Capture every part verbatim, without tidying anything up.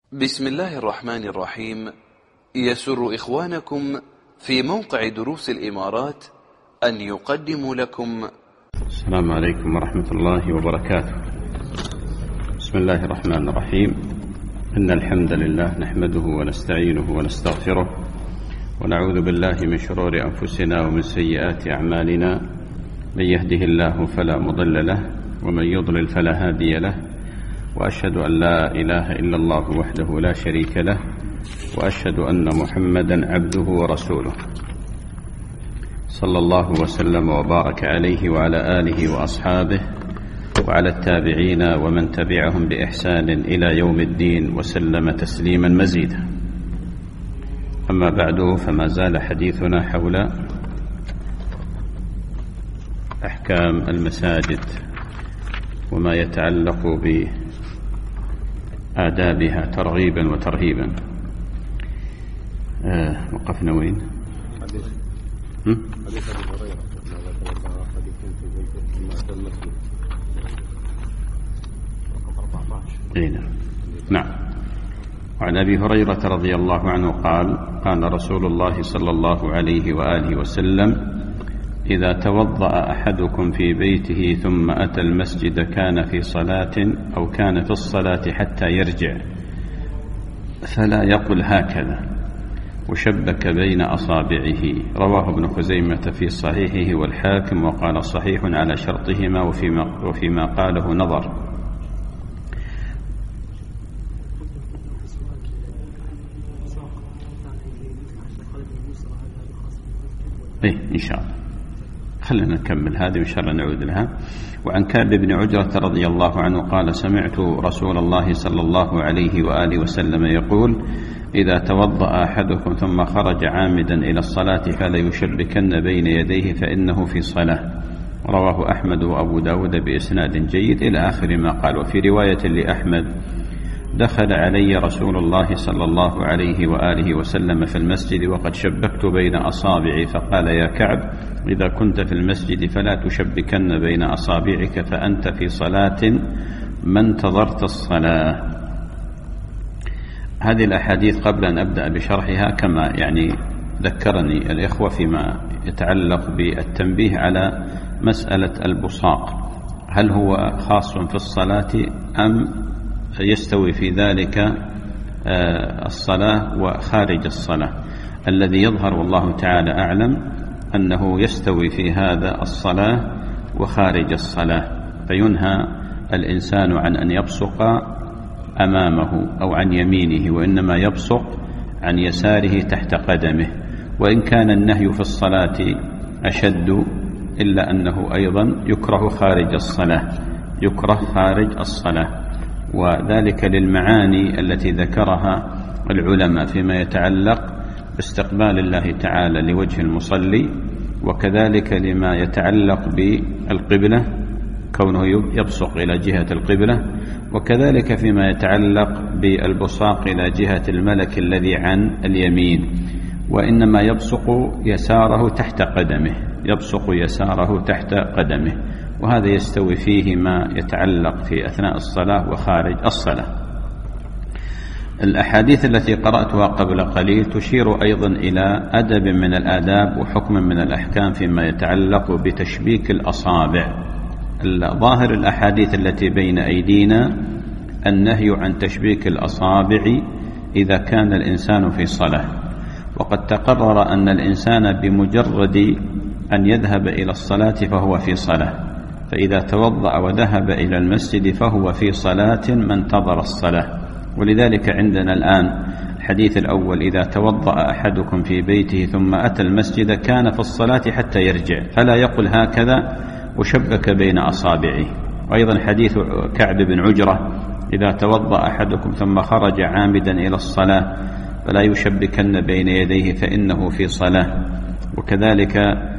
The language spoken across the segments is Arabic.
بسم الله الرحمن الرحيم. يسر إخوانكم في موقع دروس الإمارات أن يقدموا لكم. السلام عليكم ورحمة الله وبركاته. بسم الله الرحمن الرحيم. إن الحمد لله نحمده ونستعينه ونستغفره ونعوذ بالله من شرور أنفسنا ومن سيئات أعمالنا. من يهده الله فلا مضل له ومن يضلل فلا هادي له، وأشهد أن لا إله إلا الله وحده لا شريك له، وأشهد أن محمدا عبده ورسوله صلى الله وسلم وبارك عليه وعلى آله وأصحابه وعلى التابعين ومن تبعهم بإحسان إلى يوم الدين وسلم تسليما مزيدا. أما بعد، فما زال حديثنا حول أحكام المساجد وما يتعلق بآدابها ترغيبا وترهيبا. آه وقفنا وين؟ حديث حديث أبي هريرة ماذا توضأ أحدكم في بيته ثم أتى المسجد رقم أربعة عشر. نعم. وعن أبي هريرة رضي الله عنه قال: قال رسول الله صلى الله عليه وآله وسلم: إذا توضأ أحدكم في بيته ثم أتى المسجد كان في صلاة أو كان في الصلاة حتى يرجع، فلا يقل هكذا وشبك بين أصابعه. رواه ابن خزيمة في صحيحه والحاكم وقال صحيح على شرطهما، وفيما, وفيما قاله نظر. إيه إن شاء الله، خلنا نكمل هذه وإن شاء الله نعود لها. وعن كعب بن عجرة رضي الله عنه قال: سمعت رسول الله صلى الله عليه وآله وسلم يقول: إذا توضأ أحدكم ثم خرج عامدا إلى الصلاة فلا يشبكن بين يديه فإنه في صلاة. رواه أحمد وأبو داود بإسناد جيد إلى آخر ما قال. وفي رواية لأحمد: دخل علي رسول الله صلى الله عليه وآله وسلم في المسجد وقد شبكت بين أصابعي فقال: يا كعب، إذا كنت في المسجد فلا تشبكن بين أصابعك فأنت في صلاة ما انتظرت الصلاة. هذه الأحاديث قبل أن أبدأ بشرحها كما يعني ذكرني الإخوة فيما يتعلق بالتنبيه على مسألة البصاق، هل هو خاص في الصلاة أم يستوي في ذلك الصلاة وخارج الصلاة؟ الذي يظهر والله تعالى أعلم أنه يستوي في هذا الصلاة وخارج الصلاة، فينهى الإنسان عن أن يبصق أمامه أو عن يمينه، وإنما يبصق عن يساره تحت قدمه. وإن كان النهي في الصلاة أشد إلا أنه أيضا يكره خارج الصلاة، يكره خارج الصلاة، وذلك للمعاني التي ذكرها العلماء فيما يتعلق باستقبال الله تعالى لوجه المصلي، وكذلك لما يتعلق بالقبلة كونه يبصق إلى جهة القبلة، وكذلك فيما يتعلق بالبصاق إلى جهة الملك الذي عن اليمين. وإنما يبصق يساره تحت قدمه، يبصق يساره تحت قدمه، وهذا يستوي فيه ما يتعلق في أثناء الصلاة وخارج الصلاة. الأحاديث التي قرأتها قبل قليل تشير أيضا إلى أدب من الآداب وحكم من الأحكام فيما يتعلق بتشبيك الأصابع. ظاهر الأحاديث التي بين أيدينا النهي عن تشبيك الأصابع إذا كان الإنسان في صلاة، وقد تقرر أن الإنسان بمجرد أن يذهب إلى الصلاة فهو في صلاة، فإذا توضأ وذهب إلى المسجد فهو في صلاة ما انتظر الصلاة. ولذلك عندنا الآن الحديث الأول: إذا توضأ أحدكم في بيته ثم أتى المسجد كان في الصلاة حتى يرجع، فلا يقل هكذا وشبك بين أصابعه. وأيضا حديث كعب بن عجرة: إذا توضأ أحدكم ثم خرج عامدا إلى الصلاة فلا يشبكن بين يديه فإنه في صلاة. وكذلك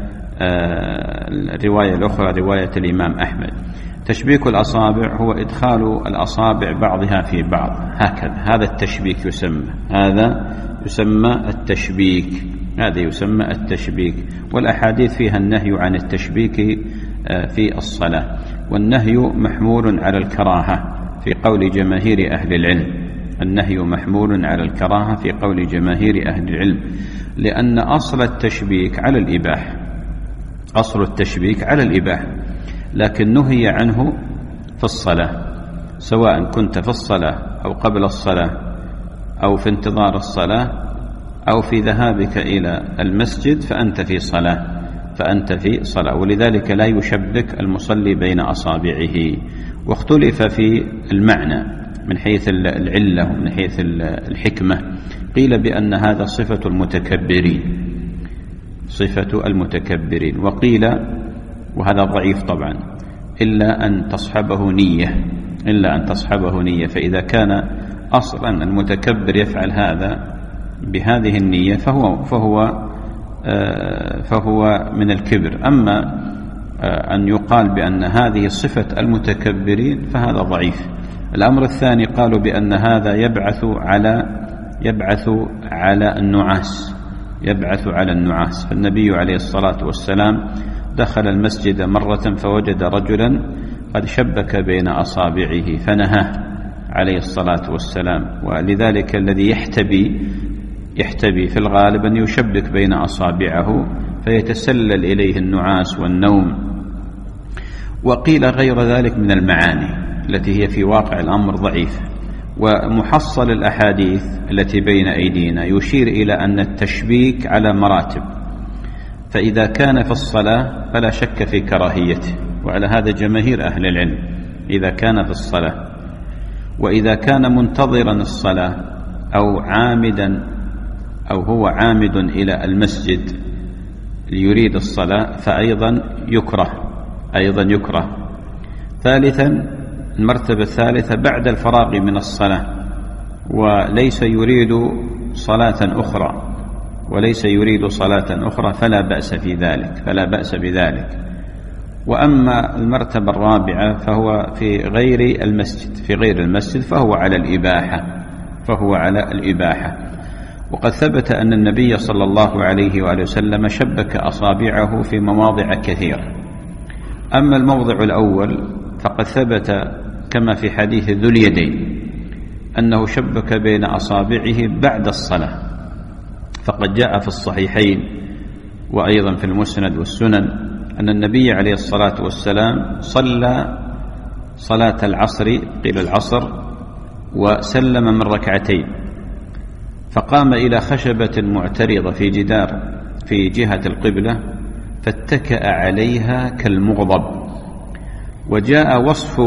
الرواية الأخرى رواية الإمام أحمد. تشبيك الأصابع هو إدخال الأصابع بعضها في بعض هكذا، هذا التشبيك يسمى، هذا يسمى التشبيك، هذا يسمى التشبيك. والأحاديث فيها النهي عن التشبيك في الصلاة، والنهي محمول على الكراهة في قول جماهير أهل العلم. النهي محمول على الكراهة في قول جماهير أهل العلم، لأن أصل التشبيك على الإباحة، أصل التشبيك على الإباحة، لكن نهي عنه في الصلاة، سواء كنت في الصلاة أو قبل الصلاة أو في انتظار الصلاة أو في ذهابك إلى المسجد فأنت في صلاة فأنت في صلاة ولذلك لا يشبك المصلي بين أصابعه. واختلف في المعنى من حيث العلة ومن حيث الحكمة، قيل بأن هذا صفة المتكبرين، صفة المتكبرين، وقيل وهذا ضعيف طبعا إلا أن تصحبه نية، إلا أن تصحبه نية، فإذا كان أصلا المتكبر يفعل هذا بهذه النية فهو فهو فهو من الكبر. أما أن يقال بأن هذه صفة المتكبرين فهذا ضعيف. الأمر الثاني قالوا بأن هذا يبعث على يبعث على النعاس، يبعث على النعاس. فالنبي عليه الصلاة والسلام دخل المسجد مرة فوجد رجلا قد شبك بين أصابعه فنهاه عليه الصلاة والسلام، ولذلك الذي يحتبي يحتبي في الغالب أن يشبك بين أصابعه فيتسلل إليه النعاس والنوم. وقيل غير ذلك من المعاني التي هي في واقع الأمر ضعيف. ومحصل الأحاديث التي بين أيدينا يشير إلى أن التشبيك على مراتب، فإذا كان في الصلاة فلا شك في كراهيته، وعلى هذا جماهير أهل العلم إذا كان في الصلاة. وإذا كان منتظرا الصلاة أو عامدا أو هو عامد إلى المسجد ليريد الصلاة فأيضا يكره، أيضا يكره. ثالثا المرتبة الثالثة بعد الفراغ من الصلاة وليس يريد صلاة أخرى وليس يريد صلاة أخرى فلا بأس في ذلك فلا بأس بذلك. وأما المرتبة الرابعة فهو في غير المسجد في غير المسجد فهو على الإباحة فهو على الإباحة. وقد ثبت أن النبي صلى الله عليه وآله وسلم شبك أصابعه في مواضع كثيرة. أما الموضع الأول فقد ثبت كما في حديث ذو اليدين أنه شبك بين أصابعه بعد الصلاة، فقد جاء في الصحيحين وأيضا في المسند والسنن أن النبي عليه الصلاة والسلام صلى صلاة العصر قيل العصر وسلم من ركعتين، فقام إلى خشبة معترضة في جدار في جهة القبلة فاتكأ عليها كالمغضب، وجاء وصف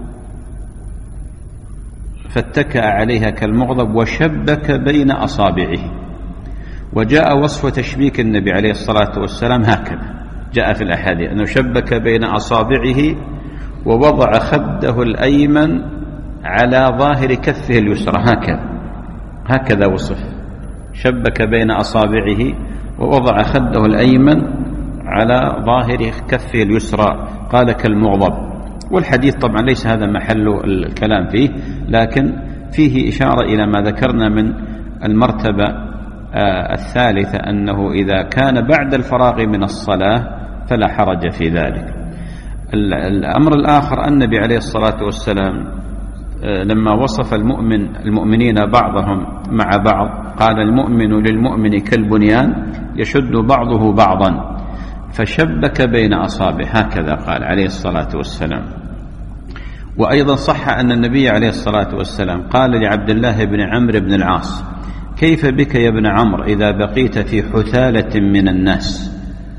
فاتكأ عليها كالمغضب وشبك بين أصابعه، وجاء وصف تشبيك النبي عليه الصلاة والسلام هكذا جاء في الأحاديث أنه شبك بين أصابعه ووضع خده الأيمن على ظاهر كفه اليسرى، هكذا هكذا وصف، شبك بين أصابعه ووضع خده الأيمن على ظاهر كفه اليسرى، قال كالمغضب. والحديث طبعا ليس هذا محل الكلام فيه، لكن فيه إشارة إلى ما ذكرنا من المرتبة الثالثة أنه إذا كان بعد الفراغ من الصلاة فلا حرج في ذلك. الأمر الآخر النبي عليه الصلاة والسلام لما وصف المؤمن المؤمنين بعضهم مع بعض قال المؤمن للمؤمن كالبنيان يشد بعضه بعضا، فشبك بين أصابعه هكذا قال عليه الصلاة والسلام. وأيضا صح أن النبي عليه الصلاة والسلام قال لعبد الله بن عمرو بن العاص كيف بك يا ابن عمرو إذا بقيت في حثالة من الناس،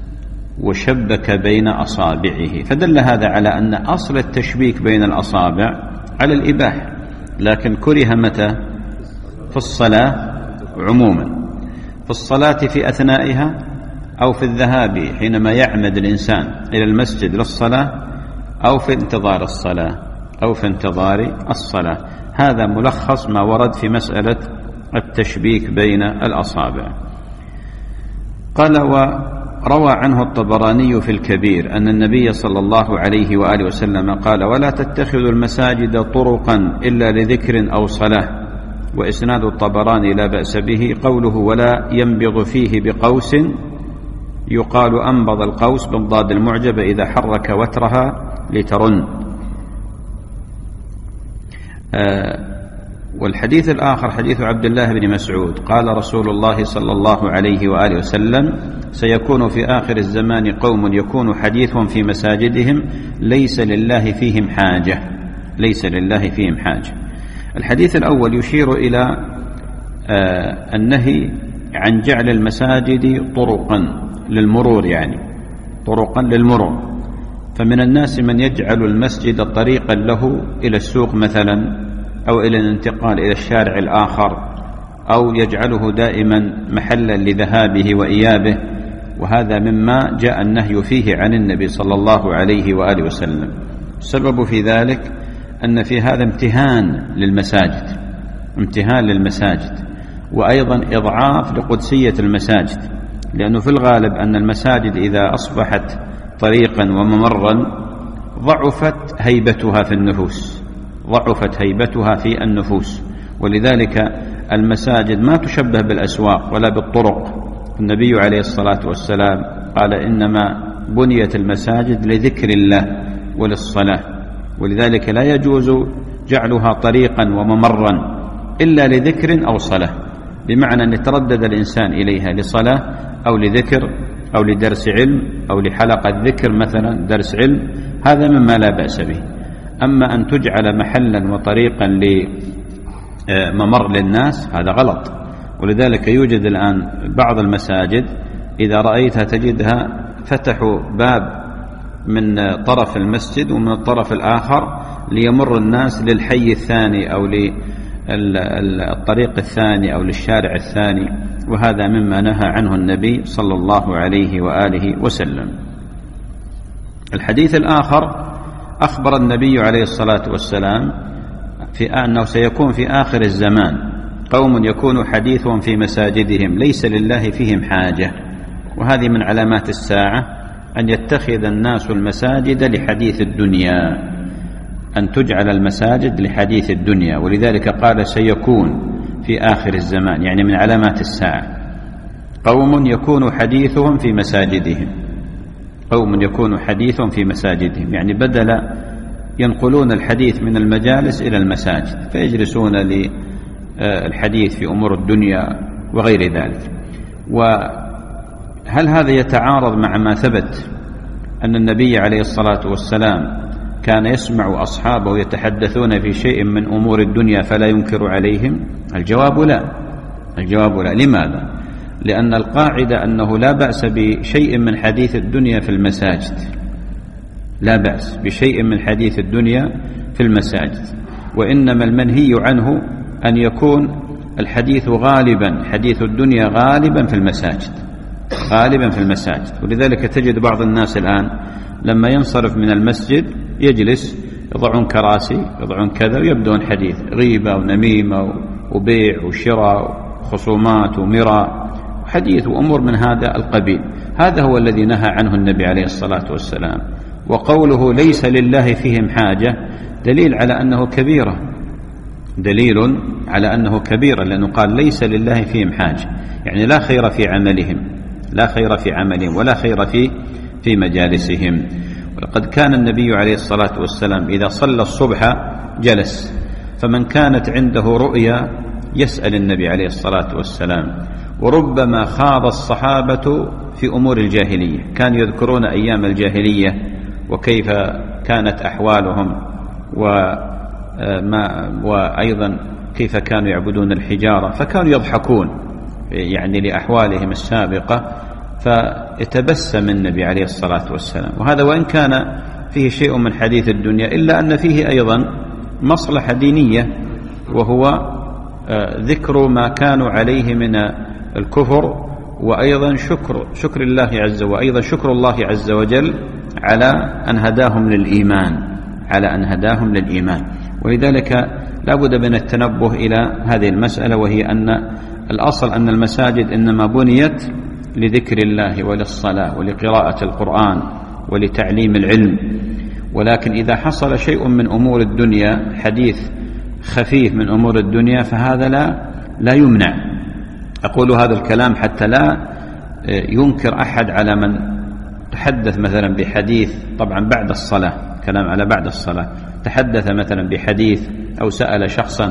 وشبك بين أصابعه، فدل هذا على أن أصل التشبيك بين الأصابع على الإباحة، لكن كره متى؟ في الصلاة عموما، في الصلاة في أثنائها أو في الذهاب حينما يعمد الإنسان إلى المسجد للصلاة أو في انتظار الصلاة أو في انتظار الصلاة. هذا ملخص ما ورد في مسألة التشبيك بين الأصابع. قال وروى عنه الطبراني في الكبير أن النبي صلى الله عليه وآله وسلم قال ولا تتخذوا المساجد طرقا إلا لذكر أو صلاة، وإسناد الطبراني لا بأس به. قوله ولا ينبض فيه بقوس يقال أنبض القوس بالضاد المعجبة إذا حرك وترها لترن. آه والحديث الآخر حديث عبد الله بن مسعود قال رسول الله صلى الله عليه وآله وسلم: سيكون في آخر الزمان قوم يكون حديثهم في مساجدهم ليس لله فيهم حاجة ليس لله فيهم حاجة. الحديث الأول يشير إلى آه النهي عن جعل المساجد طرقا للمرور، يعني طرقا للمرور. فمن الناس من يجعل المسجد طريقا له إلى السوق مثلا، أو إلى الانتقال إلى الشارع الآخر، أو يجعله دائما محلا لذهابه وإيابه، وهذا مما جاء النهي فيه عن النبي صلى الله عليه وآله وسلم. السبب في ذلك أن في هذا امتهان للمساجد امتهان للمساجد وأيضا إضعاف لقدسية المساجد، لأنه في الغالب أن المساجد إذا أصبحت طريقا وممرا ضعفت هيبتها في النفوس ضعفت هيبتها في النفوس ولذلك المساجد ما تشبه بالأسواق ولا بالطرق. النبي عليه الصلاة والسلام قال: إنما بنيت المساجد لذكر الله وللصلاة، ولذلك لا يجوز جعلها طريقا وممرا إلا لذكر أو صلاة، بمعنى أن يتردد الإنسان إليها لصلاة أو لذكر أو لدرس علم أو لحلقة ذكر مثلا، درس علم، هذا مما لا بأس به. أما أن تجعل محلا وطريقا لممر للناس هذا غلط. ولذلك يوجد الآن بعض المساجد إذا رأيتها تجدها فتحوا باب من طرف المسجد ومن الطرف الآخر ليمر الناس للحي الثاني أو للطريق الثاني أو للشارع الثاني، وهذا مما نهى عنه النبي صلى الله عليه وآله وسلم. الحديث الآخر أخبر النبي عليه الصلاة والسلام في أنه سيكون في آخر الزمان قوم يكون حديثهم في مساجدهم ليس لله فيهم حاجة، وهذه من علامات الساعة أن يتخذ الناس المساجد لحديث الدنيا، أن تجعل المساجد لحديث الدنيا. ولذلك قال: سيكون في آخر الزمان، يعني من علامات الساعة قوم يكون حديثهم في مساجدهم قوم يكون حديثهم في مساجدهم يعني بدل ينقلون الحديث من المجالس إلى المساجد فيجلسون للحديث في أمور الدنيا وغير ذلك. وهل هذا يتعارض مع ما ثبت أن النبي عليه الصلاة والسلام كان يسمع أصحابه يتحدثون في شيء من أمور الدنيا فلا ينكر عليهم؟ الجواب لا الجواب لا لماذا؟ لأن القاعدة أنه لا بأس بشيء من حديث الدنيا في المساجد لا بأس بشيء من حديث الدنيا في المساجد، وإنما المنهي عنه أن يكون الحديث غالبا حديث الدنيا غالبا في المساجد غالبا في المساجد. ولذلك تجد بعض الناس الآن لما ينصرف من المسجد يجلس يضعون كراسي يضعون كذا ويبدون حديث غيبة ونميمة وبيع وشراء وخصومات ومراء حديث وأمور من هذا القبيل. هذا هو الذي نهى عنه النبي عليه الصلاة والسلام. وقوله ليس لله فيهم حاجة دليل على أنه كبيرة دليل على أنه كبيرة لأنه قال ليس لله فيهم حاجة، يعني لا خير في عملهم لا خير في عملهم ولا خير في في مجالسهم. ولقد كان النبي عليه الصلاة والسلام إذا صلى الصبح جلس، فمن كانت عنده رؤيا يسأل النبي عليه الصلاة والسلام. وربما خاض الصحابة في أمور الجاهلية، كانوا يذكرون أيام الجاهلية وكيف كانت أحوالهم وما وأيضا كيف كانوا يعبدون الحجارة، فكانوا يضحكون يعني لأحوالهم السابقة، فيتبسم النبي عليه الصلاة والسلام. وهذا وإن كان فيه شيء من حديث الدنيا إلا أن فيه أيضا مصلحة دينية، وهو ذكر ما كانوا عليه من الكفر، وأيضا شكر شكر الله عز وجل وأيضا شكر الله عز وجل على أن هداهم للإيمان على أن هداهم للإيمان. ولذلك لا بد من التنبه إلى هذه المسألة، وهي أن الأصل أن المساجد إنما بنيت لذكر الله وللصلاة ولقراءة القرآن ولتعليم العلم، ولكن إذا حصل شيء من أمور الدنيا حديث خفيف من أمور الدنيا فهذا لا لا يمنع. أقول هذا الكلام حتى لا ينكر أحد على من تحدث مثلا بحديث، طبعا بعد الصلاة، كلام على بعد الصلاة، تحدث مثلا بحديث أو سأل شخصا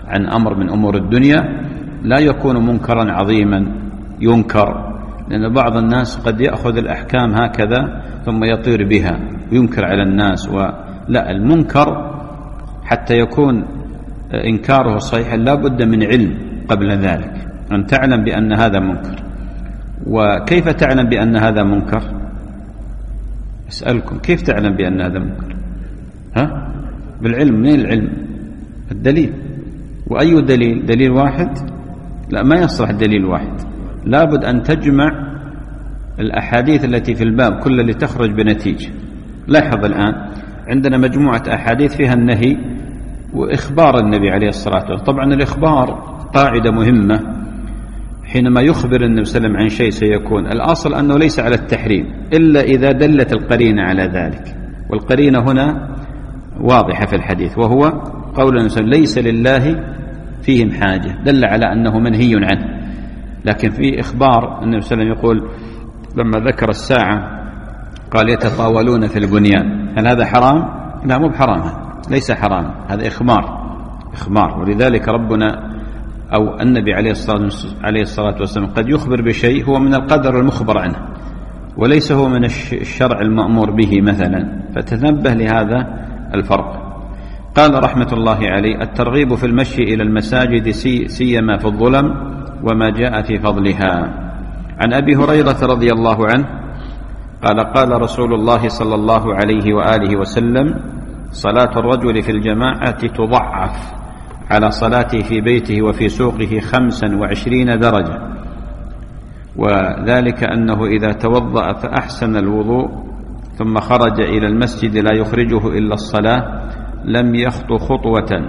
عن أمر من أمور الدنيا لا يكون منكرا عظيما ينكر، لأن بعض الناس قد يأخذ الأحكام هكذا ثم يطير بها وينكر على الناس. ولا، المنكر حتى يكون إنكاره صحيحا لا بد من علم قبل ذلك، أن تعلم بأن هذا منكر. وكيف تعلم بأن هذا منكر؟ أسألكم، كيف تعلم بأن هذا منكر؟ ها؟ بالعلم. من العلم؟ الدليل. وأي دليل؟ دليل واحد؟ لا، ما يصلح دليل واحد، لابد أن تجمع الأحاديث التي في الباب كلها لتخرج بنتيجة. لاحظ الآن عندنا مجموعة أحاديث فيها النهي وإخبار النبي عليه الصلاة والسلام. طبعا الإخبار قاعدة مهمة، حينما يخبر النبي صلى الله عليه وسلم عن شيء سيكون الأصل أنه ليس على التحريم إلا إذا دلت القرينة على ذلك، والقرينة هنا واضحة في الحديث، وهو قول النبي صلى الله عليه وسلم: ليس لله فيهم حاجة، دل على أنه منهي عنه. لكن في إخبار النبي صلى الله عليه وسلم يقول لما ذكر الساعة قال: يتطاولون في البنيان، هل هذا حرام؟ لا، مو بحرام، ليس حرام، هذا إخبار إخبار. ولذلك ربنا أو النبي عليه الصلاة والسلام قد يخبر بشيء هو من القدر المخبر عنه وليس هو من الشرع المأمور به مثلا، فتنبه لهذا الفرق. قال رحمة الله عليه: الترغيب في المشي إلى المساجد سيما في الظلم وما جاء في فضلها. عن أبي هريرة رضي الله عنه قال: قال رسول الله صلى الله عليه وآله وسلم: صلاة الرجل في الجماعة تضعف على صلاته في بيته وفي سوقه خمسا وعشرين درجة، وذلك أنه إذا توضأ فأحسن الوضوء ثم خرج إلى المسجد لا يخرجه إلا الصلاة لم يخطو خطوة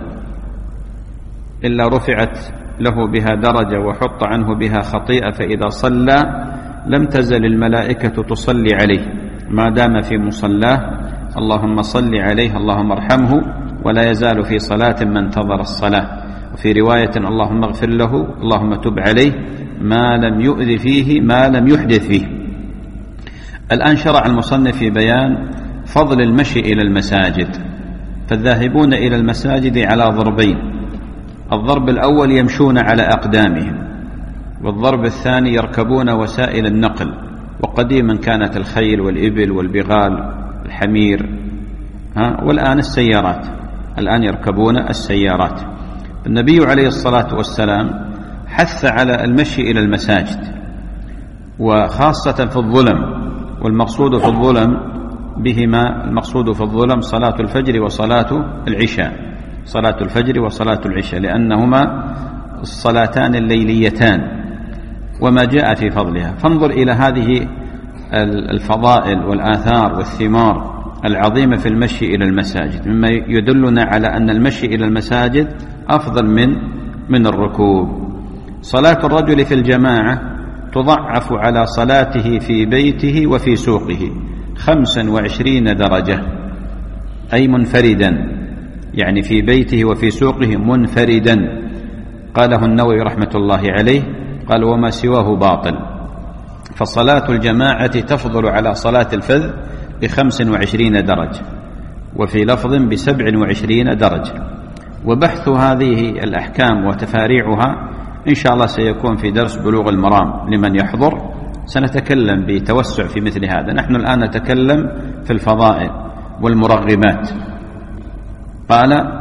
إلا رفعت له بها درجة وحط عنه بها خطيئة، فإذا صلى لم تزل الملائكة تصلي عليه ما دام في مصلاه: اللهم صل عليه، اللهم ارحمه، ولا يزال في صلاة ما انتظر الصلاة. وفي رواية: اللهم اغفر له، اللهم تب عليه، ما لم يؤذ فيه، ما لم يحدث فيه. الآن شرع المصنف في بيان فضل المشي إلى المساجد. فالذاهبون إلى المساجد على ضربين: الضرب الأول يمشون على أقدامهم، والضرب الثاني يركبون وسائل النقل، وقديما كانت الخيل والإبل والبغال الحمير، ها، والآن السيارات، الآن يركبون السيارات. النبي عليه الصلاة والسلام حث على المشي إلى المساجد، وخاصة في الظلم، والمقصود في الظلم بهما المقصود في الظلم صلاة الفجر وصلاة العشاء، صلاة الفجر وصلاة العشاء، لأنهما الصلاتان الليليتان وما جاء في فضلها. فانظر إلى هذه الفضائل والآثار والثمار العظيمة في المشي إلى المساجد، مما يدلنا على أن المشي إلى المساجد أفضل من من الركوب. صلاة الرجل في الجماعة تضعف على صلاته في بيته وفي سوقه خمسا وعشرين درجة، أي منفردا، يعني في بيته وفي سوقه منفردا. قاله النووي رحمة الله عليه، قال: وما سواه باطل. فصلاة الجماعة تفضل على صلاة الفذ بخمس وعشرين درجة، وفي لفظ بسبع وعشرين درجة. وبحث هذه الأحكام وتفاريعها إن شاء الله سيكون في درس بلوغ المرام لمن يحضر، سنتكلم بتوسع في مثل هذا. نحن الآن نتكلم في الفضائل والمرغبات. قال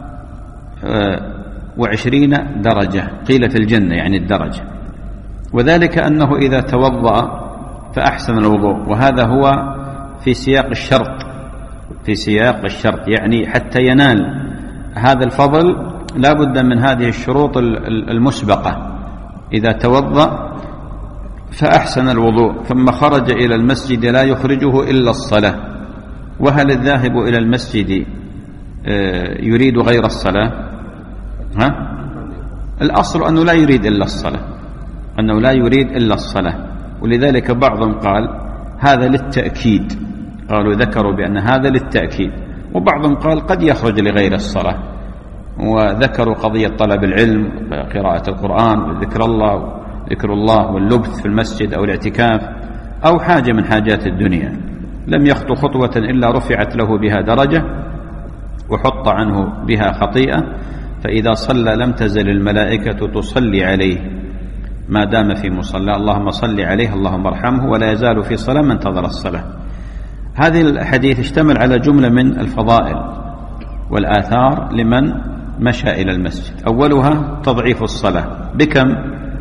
وعشرين درجة، قيل في الجنة يعني الدرجة، وذلك أنه إذا توضأ فأحسن الوضوء، وهذا هو في سياق الشرط، في سياق الشرط يعني حتى ينال هذا الفضل لا بد من هذه الشروط المسبقة: إذا توضأ فأحسن الوضوء ثم خرج إلى المسجد لا يخرجه إلا الصلاة. وهل الذاهب إلى المسجد يريد غير الصلاة؟ ها؟ الأصل أنه لا يريد إلا الصلاة، أنه لا يريد إلا الصلاة. ولذلك بعضهم قال هذا للتأكيد، قالوا ذكروا بأن هذا للتأكيد. وبعضهم قال قد يخرج لغير الصلاة، وذكروا قضية طلب العلم، قراءة القرآن، وذكر الله ذكر الله واللبث في المسجد أو الاعتكاف أو حاجة من حاجات الدنيا، لم يخطو خطوة إلا رفعت له بها درجة وحط عنه بها خطيئة، فإذا صلى لم تزل الملائكة تصلي عليه ما دام في مصلى، اللهم صل عليه اللهم ارحمه، ولا يزال في صلاة من انتظر الصلاة. هذه الحديث اشتمل على جملة من الفضائل والآثار لمن مشى إلى المسجد. أولها تضعيف الصلاة بكم؟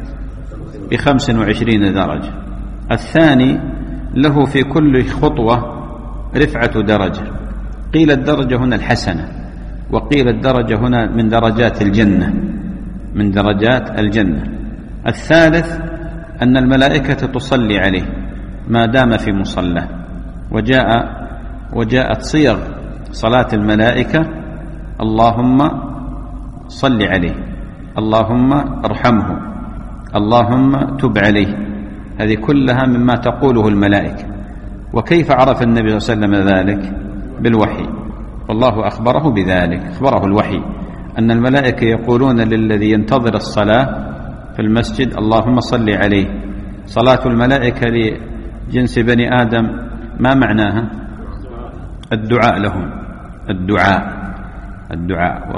بخمس وعشرين درجة. الثاني له في كل خطوة رفعة درجة، قيل الدرجة هنا الحسنة، وقيل الدرجة هنا من درجات الجنة، من درجات الجنة. الثالث أن الملائكة تصلي عليه ما دام في مصلى، وجاء وجاءت صيغ صلاة الملائكة اللهم صل عليه، اللهم ارحمه، اللهم تب عليه، هذه كلها مما تقوله الملائكة. وكيف عرف النبي صلى الله عليه وسلم ذلك؟ بالوحي، والله أخبره بذلك، أخبره الوحي أن الملائكة يقولون للذي ينتظر الصلاة في المسجد اللهم صل عليه. صلاة الملائكة لجنس بني آدم ما معناها؟ الدعاء لهم، الدعاء الدعاء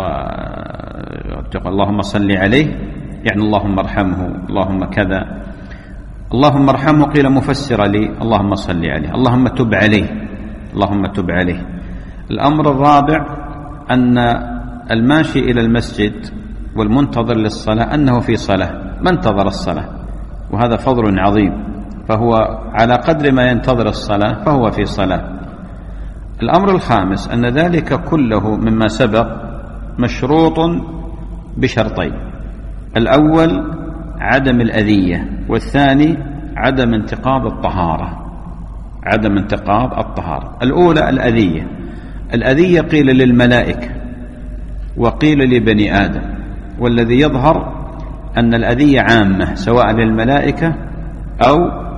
وتقول اللهم صل عليه يعني اللهم ارحمه، اللهم كذا. اللهم ارحمه قيل مفسر لي اللهم صل عليه، اللهم تب عليه، اللهم تب عليه. الأمر الرابع أن الماشي إلى المسجد والمنتظر للصلاة أنه في صلاة، ما انتظر الصلاة، وهذا فضل عظيم، فهو على قدر ما ينتظر الصلاة فهو في صلاة. الأمر الخامس أن ذلك كله مما سبق مشروط بشرطين: الأول عدم الأذية، والثاني عدم انتقاض الطهارة، عدم انتقاض الطهارة. الأولى الأذية، الأذية قيل للملائكة وقيل لبني آدم، والذي يظهر أن الأذية عامة سواء للملائكة أو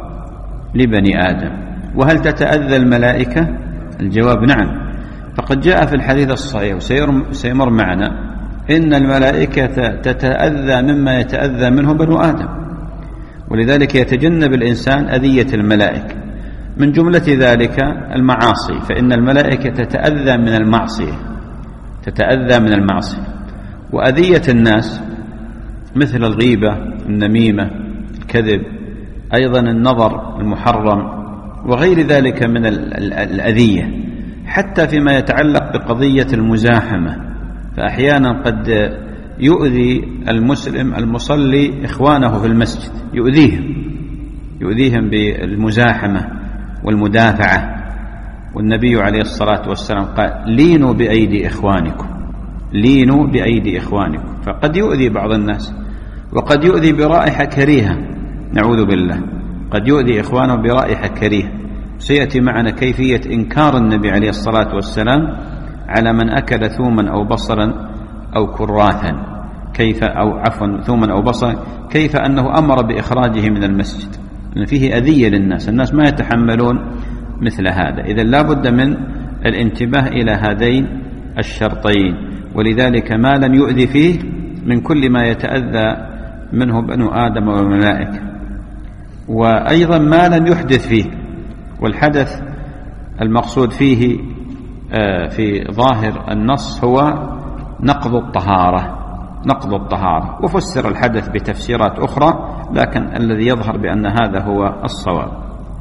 لبني آدم. وهل تتأذى الملائكة؟ الجواب نعم، فقد جاء في الحديث الصحيح وسيمر معنا إن الملائكة تتأذى مما يتأذى منه بنو آدم، ولذلك يتجنب الإنسان أذية الملائكة. من جملة ذلك المعاصي، فإن الملائكة تتأذى من المعصية، تتأذى من المعصية. وأذية الناس مثل الغيبة، النميمة، الكذب، أيضا النظر المحرم وغير ذلك من الأذية، حتى فيما يتعلق بقضية المزاحمة، فأحيانا قد يؤذي المسلم المصلي إخوانه في المسجد، يؤذيهم يؤذيهم بالمزاحمة والمدافعة. والنبي عليه الصلاة والسلام قال لينوا بأيدي إخوانكم، لينوا بأيدي إخوانكم. فقد يؤذي بعض الناس، وقد يؤذي برائحة كريهة، نعوذ بالله، قد يؤذي إخوانه برائحة كريهة. سيأتي معنا كيفية إنكار النبي عليه الصلاة والسلام على من أكل ثوما أو بصلا أو كراثا، كيف أو عفوا ثوما أو بصلا، كيف أنه أمر بإخراجه من المسجد، لأن فيه أذية للناس، الناس ما يتحملون مثل هذا. إذن لا بد من الانتباه إلى هذين الشرطين، ولذلك ما لم يؤذي فيه من كل ما يتأذى منه بنو آدم والملائكة، وأيضا ما لم يحدث فيه. والحدث المقصود فيه في ظاهر النص هو نقض الطهارة، نقض الطهارة، وفسر الحدث بتفسيرات أخرى، لكن الذي يظهر بأن هذا هو الصواب.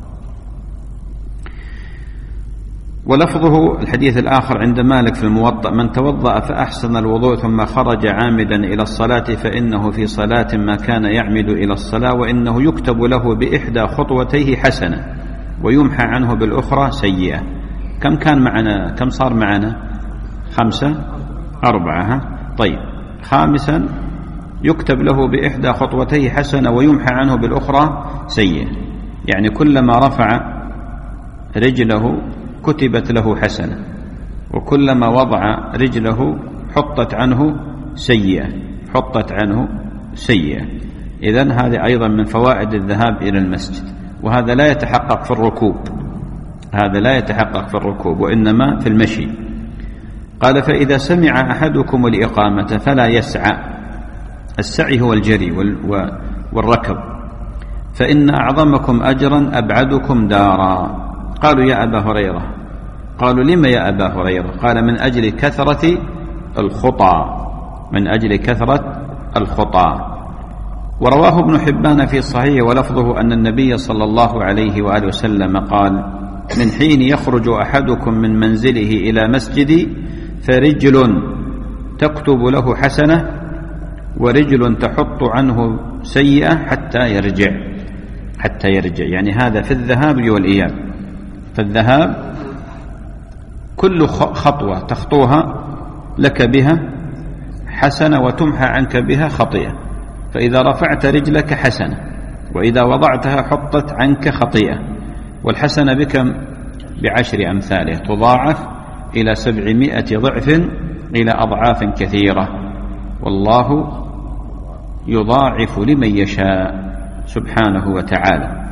ولفظه الحديث الآخر عند مالك في الموطأ: من توضأ فأحسن الوضوء ثم خرج عامدا إلى الصلاة فإنه في صلاة ما كان يعمد إلى الصلاة، وإنه يكتب له بإحدى خطوتيه حسنة ويمحى عنه بالأخرى سيئة. كم كان معنا؟ كم صار معنا؟ خمسة، أربعة. طيب، خامسا يكتب له بإحدى خطوتيه حسنة ويمحى عنه بالأخرى سيئة، يعني كلما رفع رجله كتبت له حسنة، وكلما وضع رجله حطت عنه سيئة، حطت عنه سيئة. إذن هذه أيضا من فوائد الذهاب إلى المسجد، وهذا لا يتحقق في الركوب، هذا لا يتحقق في الركوب وإنما في المشي. قال: فإذا سمع أحدكم الإقامة فلا يسعى، السعي هو الجري والركض، فإن أعظمكم أجرا أبعدكم دارا. قالوا: يا أبا هريرة. قالوا: لما يا أبا هريرة؟ قال: من أجل كثرة الخطى، من أجل كثرة الخطى. ورواه ابن حبان في صحيح ولفظه أن النبي صلى الله عليه وآله وسلم قال: من حين يخرج أحدكم من منزله إلى مسجدي فرجل تكتب له حسنة ورجل تحط عنه سيئة حتى يرجع حتى يرجع يعني هذا في الذهاب والإياب. فالذهاب كل خطوة تخطوها لك بها حسنة وتمحى عنك بها خطيئة، فإذا رفعت رجلك حسنة، وإذا وضعتها حطت عنك خطيئة. والحسنة بكم؟ بعشر أمثاله، تضاعف إلى سبعمائة ضعف إلى أضعاف كثيرة، والله يضاعف لمن يشاء سبحانه وتعالى.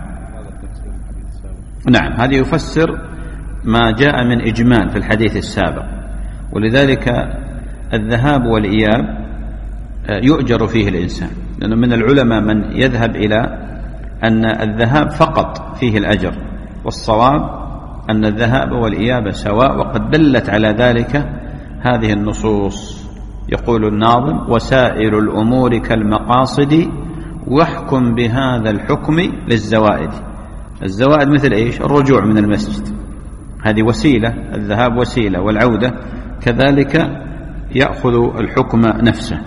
نعم، هذا يفسر ما جاء من إجمال في الحديث السابق. ولذلك الذهاب والإياب يؤجر فيه الإنسان، لأنه من العلماء من يذهب إلى أن الذهاب فقط فيه الأجر، والصواب أن الذهاب والإياب سواء، وقد دلت على ذلك هذه النصوص. يقول الناظم: وسائر الأمور كالمقاصد واحكم بهذا الحكم للزوائد. الزوائد مثل إيش؟ الرجوع من المسجد، هذه وسيلة، الذهاب وسيلة، والعودة كذلك يأخذ الحكم نفسه.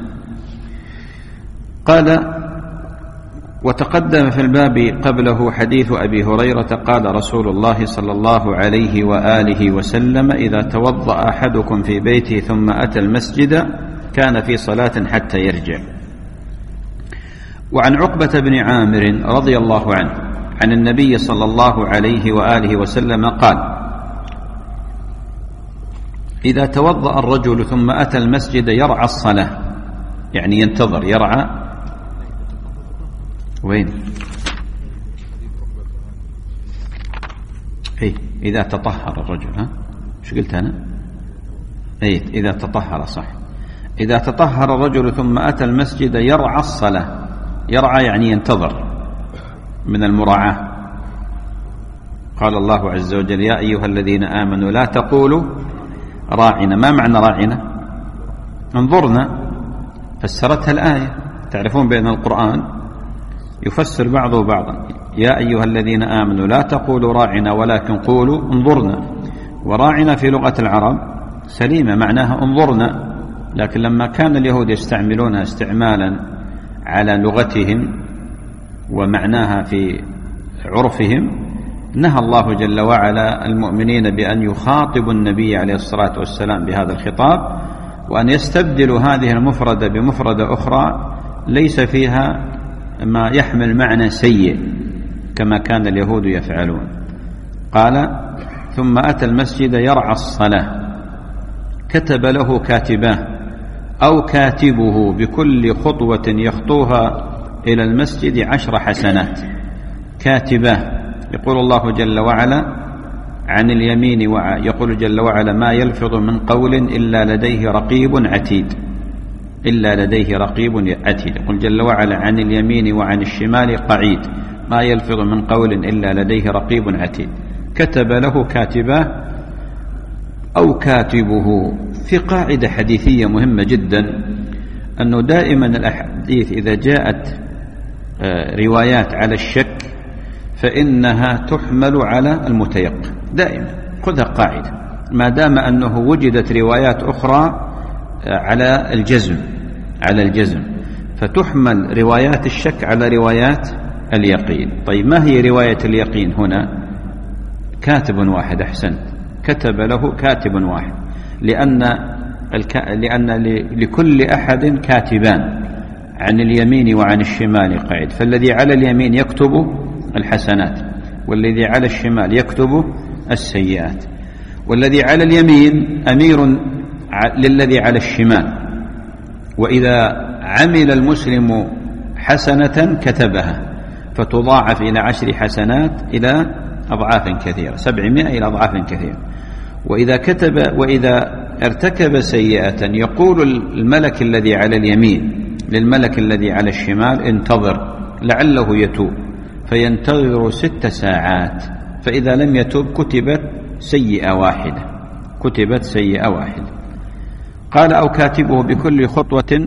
قال: وتقدم في الباب قبله حديث أبي هريرة قال رسول الله صلى الله عليه وآله وسلم: إذا توضأ أحدكم في بيته ثم أتى المسجد كان في صلاة حتى يرجع. وعن عقبة بن عامر رضي الله عنه عن النبي صلى الله عليه وآله وسلم قال: إذا توضأ الرجل ثم أتى المسجد يرعى الصلاة، يعني ينتظر، يرعى وين؟ إيه إذا تطهر الرجل، ها شو قلت أنا؟ إيه إذا تطهر، صح. إذا تطهر الرجل ثم أتى المسجد يرعى الصلاة، يرعى يعني ينتظر، من المراعاة. قال الله عز وجل: يا أيها الذين آمنوا لا تقولوا راعنا. ما معنى راعنا؟ انظرنا، فسرتها الآية. تعرفون بأن القرآن يفسر بعضه بعضا. يا أيها الذين آمنوا لا تقولوا راعنا ولكن قولوا انظرنا. وراعنا في لغة العرب سليمة، معناها انظرنا، لكن لما كان اليهود يستعملونها استعمالا على لغتهم ومعناها في عرفهم، نهى الله جل وعلا المؤمنين بأن يخاطبوا النبي عليه الصلاة والسلام بهذا الخطاب، وأن يستبدلوا هذه المفردة بمفردة أخرى ليس فيها ما يحمل معنى سيء كما كان اليهود يفعلون. قال: ثم أتى المسجد يرعى الصلاة كتب له كاتباه أو كاتبه بكل خطوة يخطوها إلى المسجد عشر حسنات. كاتباه، يقول الله جل وعلا عن اليمين، ويقول جل وعلا: ما يلفظ من قول إلا لديه رقيب عتيد، إلا لديه رقيب عتيد. يقول جل وعلا عن اليمين وعن الشمال قعيد، ما يلفظ من قول إلا لديه رقيب عتيد. كتب له كاتباه أو كاتبه. في قاعدة حديثية مهمة جدا، أنه دائما الأحاديث إذا جاءت روايات على الشك فإنها تحمل على المتيقن دائما. خذها قاعدة، ما دام أنه وجدت روايات أخرى على الجزم على الجزم فتحمل روايات الشك على روايات اليقين. طيب، ما هي رواية اليقين هنا؟ كاتب واحد. أحسنت، كتب له كاتب واحد، لأن الك... لأن لكل أحد كاتبان، عن اليمين وعن الشمال قعيد. فالذي على اليمين يكتب الحسنات، والذي على الشمال يكتب السيئات. والذي على اليمين أمير للذي على الشمال، وإذا عمل المسلم حسنة كتبها فتضاعف إلى عشر حسنات إلى أضعاف كثيرة، سبعمائة إلى أضعاف كثيرة. وإذا كتب وإذا ارتكب سيئة يقول الملك الذي على اليمين للملك الذي على الشمال: انتظر لعله يتوب، فينتظر ست ساعات، فإذا لم يتوب كتبت سيئة واحدة كتبت سيئة واحدة. قال أو كاتبه بكل خطوة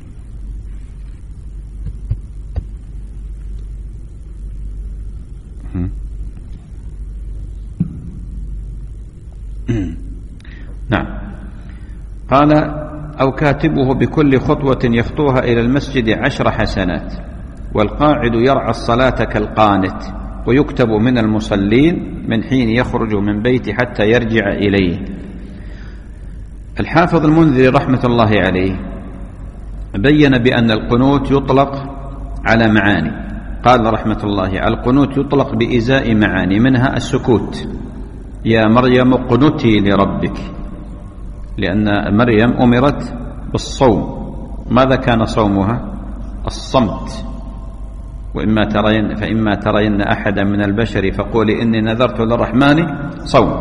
نعم قال أو كاتبه بكل خطوة يخطوها إلى المسجد عشر حسنات، والقاعد يرعى الصلاة كالقانت، ويكتب من المصلين من حين يخرج من بيته حتى يرجع إليه. الحافظ المنذري رحمة الله عليه بين بأن القنوت يطلق على معاني. قال رحمة الله على القنوت يطلق بإزاء معاني، منها السكوت، يا مريم قنتي لربك، لأن مريم أمرت بالصوم. ماذا كان صومها؟ الصمت. وإما ترين فإما ترين أحدا من البشر فقولي إني نذرت للرحمن صوم.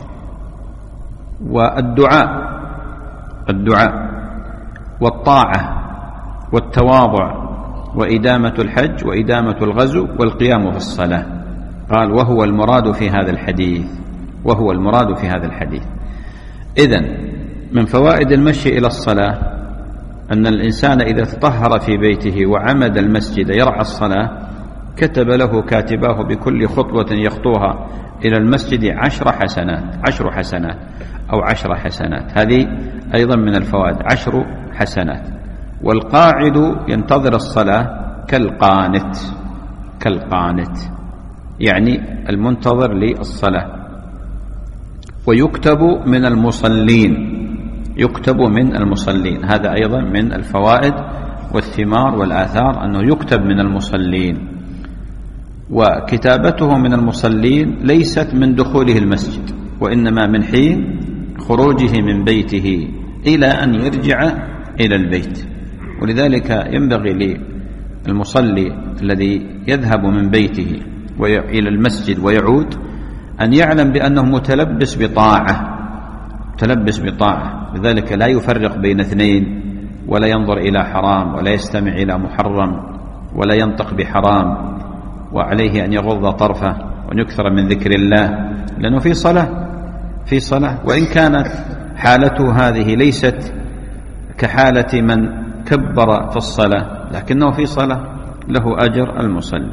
والدعاء الدعاء والطاعة والتواضع وإدامة الحج وإدامة الغزو والقيام في الصلاة. قال وهو المراد في هذا الحديث، وهو المراد في هذا الحديث. إذن من فوائد المشي إلى الصلاة أن الإنسان إذا تطهر في بيته وعمد المسجد يرعى الصلاة كتب له كاتباه بكل خطوة يخطوها إلى المسجد عشر حسنات عشر حسنات أو عشر حسنات. هذه أيضا من الفوائد، عشر حسنات. والقاعد ينتظر الصلاة كالقانت كالقانت يعني المنتظر للصلاة. ويكتب من المصلين، يكتب من المصلين، هذا أيضا من الفوائد والثمار والآثار أنه يكتب من المصلين. وكتابته من المصلين ليست من دخوله المسجد، وإنما من حين خروجه من بيته إلى أن يرجع إلى البيت. ولذلك ينبغي للمصلي الذي يذهب من بيته إلى المسجد ويعود أن يعلم بأنه متلبس بطاعة متلبس بطاعة لذلك لا يفرق بين اثنين، ولا ينظر إلى حرام، ولا يستمع إلى محرم، ولا ينطق بحرام، وعليه أن يغض طرفه وأن يكثر من ذكر الله، لأنه في صلاة في صلاة وإن كانت حالته هذه ليست كحالة من كبر في الصلاة، لكنه في صلاة له أجر المصلي.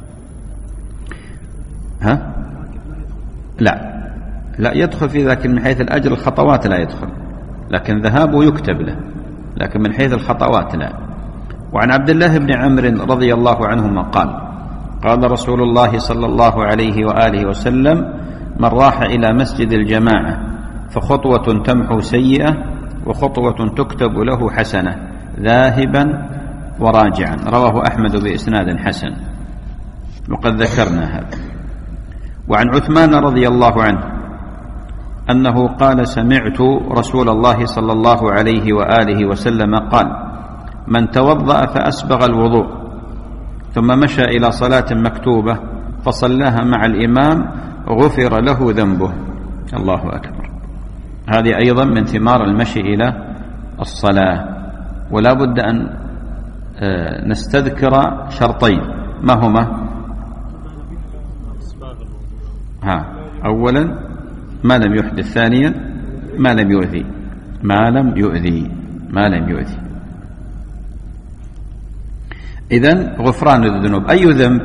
ها؟ لا لا يدخل في ذاك من حيث الأجر، الخطوات لا يدخل، لكن ذهابه يكتب له، لكن من حيث الخطوات لا. وعن عبد الله بن عمرو رضي الله عنهما قال قال رسول الله صلى الله عليه وآله وسلم من راح إلى مسجد الجماعة فخطوة تمحو سيئة وخطوة تكتب له حسنة ذاهبا وراجعا. رواه أحمد بإسناد حسن، وقد ذكرنا هذا. وعن عثمان رضي الله عنه أنه قال سمعت رسول الله صلى الله عليه وآله وسلم قال من توضأ فأسبغ الوضوء ثم مشى إلى صلاة مكتوبة فصلاها مع الإمام غفر له ذنبه. الله أكبر. هذه أيضا من ثمار المشي إلى الصلاة. ولا بد أن نستذكر شرطين، ما هما؟ ها أولا ما لم يحدث، ثانيا ما لم يؤذي ما لم يؤذي ما لم يؤذي إذن غفران الذنوب. أي ذنب؟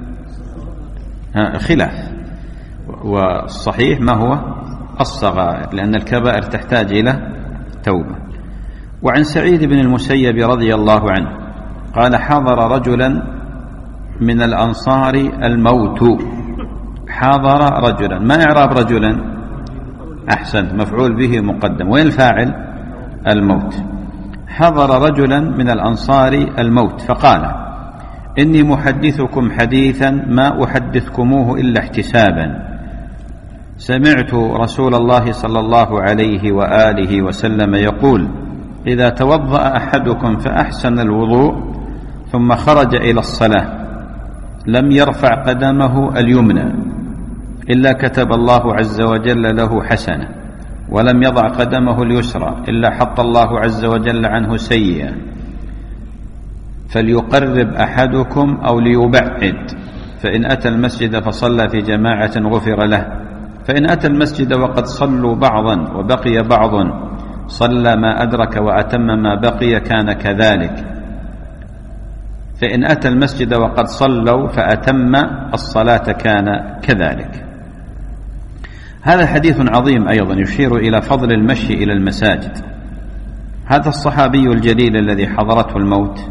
خلاف، والصحيح ما هو؟ الصغائر، لأن الكبائر تحتاج إلى توبة. وعن سعيد بن المسيب رضي الله عنه قال حضر رجلا من الأنصار الموت. حضر رجلا، ما إعراب رجلا؟ أحسنت، مفعول به مقدم. وين الفاعل؟ الموت. حضر رجلا من الأنصار الموت فقال إني محدثكم حديثا ما أحدثكموه إلا احتسابا سمعت رسول الله صلى الله عليه وآله وسلم يقول إذا توضأ أحدكم فأحسن الوضوء ثم خرج إلى الصلاة لم يرفع قدمه اليمنى إلا كتب الله عز وجل له حسنة، ولم يضع قدمه اليسرى إلا حط الله عز وجل عنه سيئا. فليقرب أحدكم أو ليبعد، فإن أتى المسجد فصلى في جماعة غفر له، فإن أتى المسجد وقد صلوا بعضا وبقي بعض صلى ما أدرك وأتم ما بقي كان كذلك. فإن أتى المسجد وقد صلوا فأتم الصلاة كان كذلك. هذا حديث عظيم أيضا يشير إلى فضل المشي إلى المساجد. هذا الصحابي الجليل الذي حضرته الموت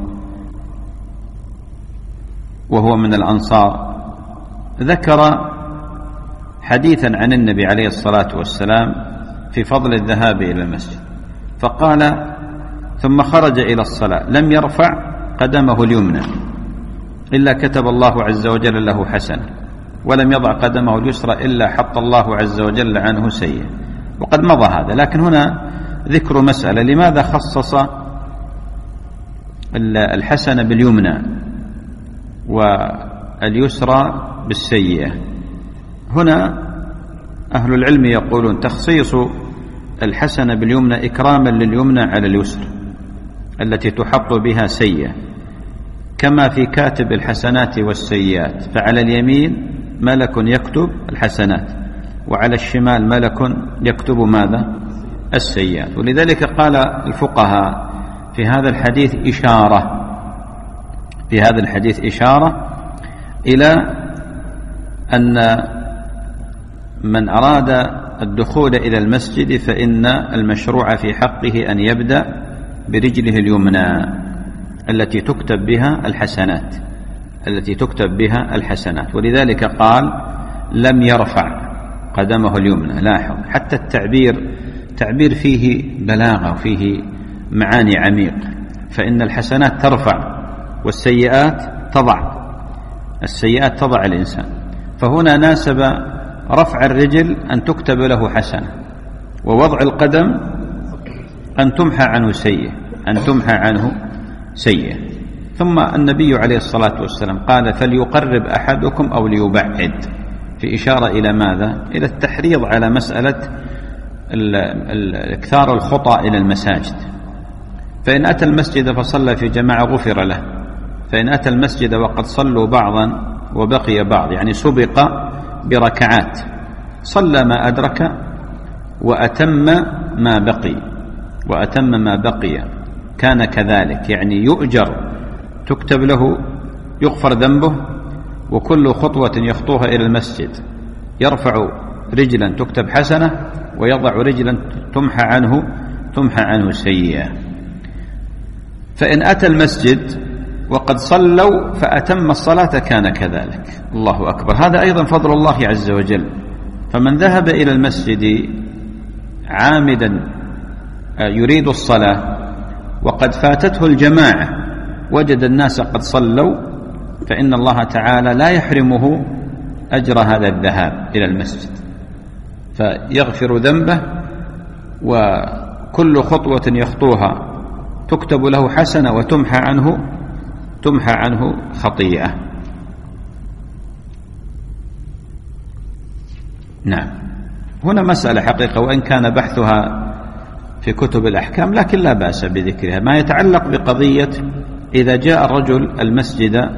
وهو من الأنصار ذكر حديثا عن النبي عليه الصلاة والسلام في فضل الذهاب إلى المسجد، فقال: ثم خرج إلى الصلاة لم يرفع قدمه اليمنى إلا كتب الله عز وجل له حسنة، ولم يضع قدمه اليسرى إلا حط الله عز وجل عنه سيئة. وقد مضى هذا، لكن هنا ذكر مسألة: لماذا خصص الحسنة باليمنى واليسرى بالسيئة؟ هنا أهل العلم يقولون تخصيص الحسنة باليمنى إكراما لليمنى على اليسر التي تحط بها سيئة، كما في كاتب الحسنات والسيئات، فعلى اليمين ملك يكتب الحسنات وعلى الشمال ملك يكتب ماذا؟ السيئات. ولذلك قال الفقهاء في هذا الحديث إشارة في هذا الحديث إشارة إلى أن من أراد الدخول إلى المسجد فإن المشروع في حقه أن يبدأ برجله اليمنى التي تكتب بها الحسنات التي تكتب بها الحسنات ولذلك قال: لم يرفع قدمه اليمنى. لاحظ حتى التعبير تعبير فيه بلاغة وفيه معاني عميقة، فإن الحسنات ترفع والسيئات تضع السيئات تضع الإنسان، فهنا ناسب رفع الرجل أن تكتب له حسنة، ووضع القدم أن تمحى عنه سيئة أن تمحى عنه سيئة. ثم النبي عليه الصلاة والسلام قال: فليقرب أحدكم أو ليبعد، في إشارة إلى ماذا؟ إلى التحريض على مسألة اكثار الخطى إلى المساجد. فإن أتى المسجد فصلى في جماعة غفر له، فإن أتى المسجد وقد صلوا بعضا وبقي بعض، يعني سبق بركعات، صلى ما أدرك وأتم ما بقي وأتم ما بقي كان كذلك، يعني يؤجر، تكتب له، يغفر ذنبه، وكل خطوة يخطوها إلى المسجد يرفع رجلا تكتب حسنة ويضع رجلا تمحى عنه تمحى عنه سيئة. فإن أتى المسجد وقد صلوا فأتم الصلاة كان كذلك. الله أكبر. هذا أيضا فضل الله عز وجل. فمن ذهب إلى المسجد عامدا يريد الصلاة وقد فاتته الجماعة وجد الناس قد صلوا، فإن الله تعالى لا يحرمه أجر هذا الذهاب إلى المسجد، فيغفر ذنبه، وكل خطوة يخطوها تكتب له حسنة وتمحى عنه تمحى عنه خطيئة. نعم. هنا مسألة حقيقة وإن كان بحثها في كتب الأحكام، لكن لا بأس بذكرها، ما يتعلق بقضية إذا جاء الرجل المسجد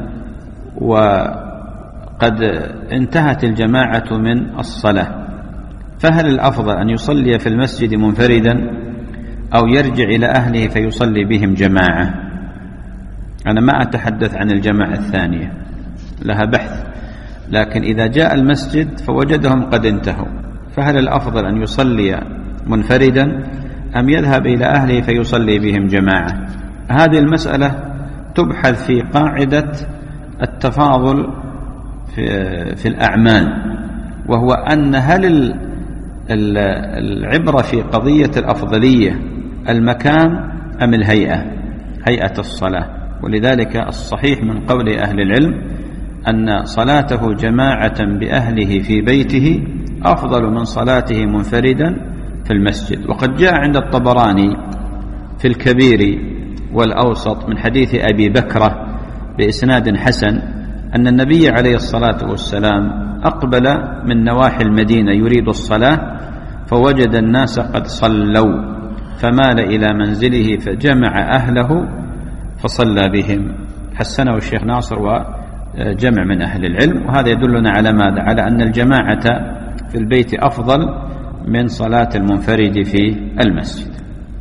وقد انتهت الجماعة من الصلاة، فهل الأفضل أن يصلي في المسجد منفردا أو يرجع إلى أهله فيصلي بهم جماعة؟ أنا ما أتحدث عن الجماعة الثانية، لها بحث، لكن إذا جاء المسجد فوجدهم قد انتهوا، فهل الأفضل أن يصلي منفردا أم يذهب إلى أهله فيصلي بهم جماعة؟ هذه المسألة تبحث في قاعدة التفاضل في, في الأعمال، وهو أن هل العبرة في قضية الأفضلية المكان أم الهيئة، هيئة الصلاة. ولذلك الصحيح من قول أهل العلم أن صلاته جماعة بأهله في بيته أفضل من صلاته منفردا في المسجد. وقد جاء عند الطبراني في الكبير والأوسط من حديث أبي بكرة بإسناد حسن أن النبي عليه الصلاة والسلام أقبل من نواحي المدينة يريد الصلاة فوجد الناس قد صلوا، فمال إلى منزله فجمع أهله فصلى بهم. حسنه الشيخ ناصر وجمع من أهل العلم. وهذا يدلنا على ماذا؟ على أن الجماعة في البيت أفضل من صلاة المنفرد في المسجد.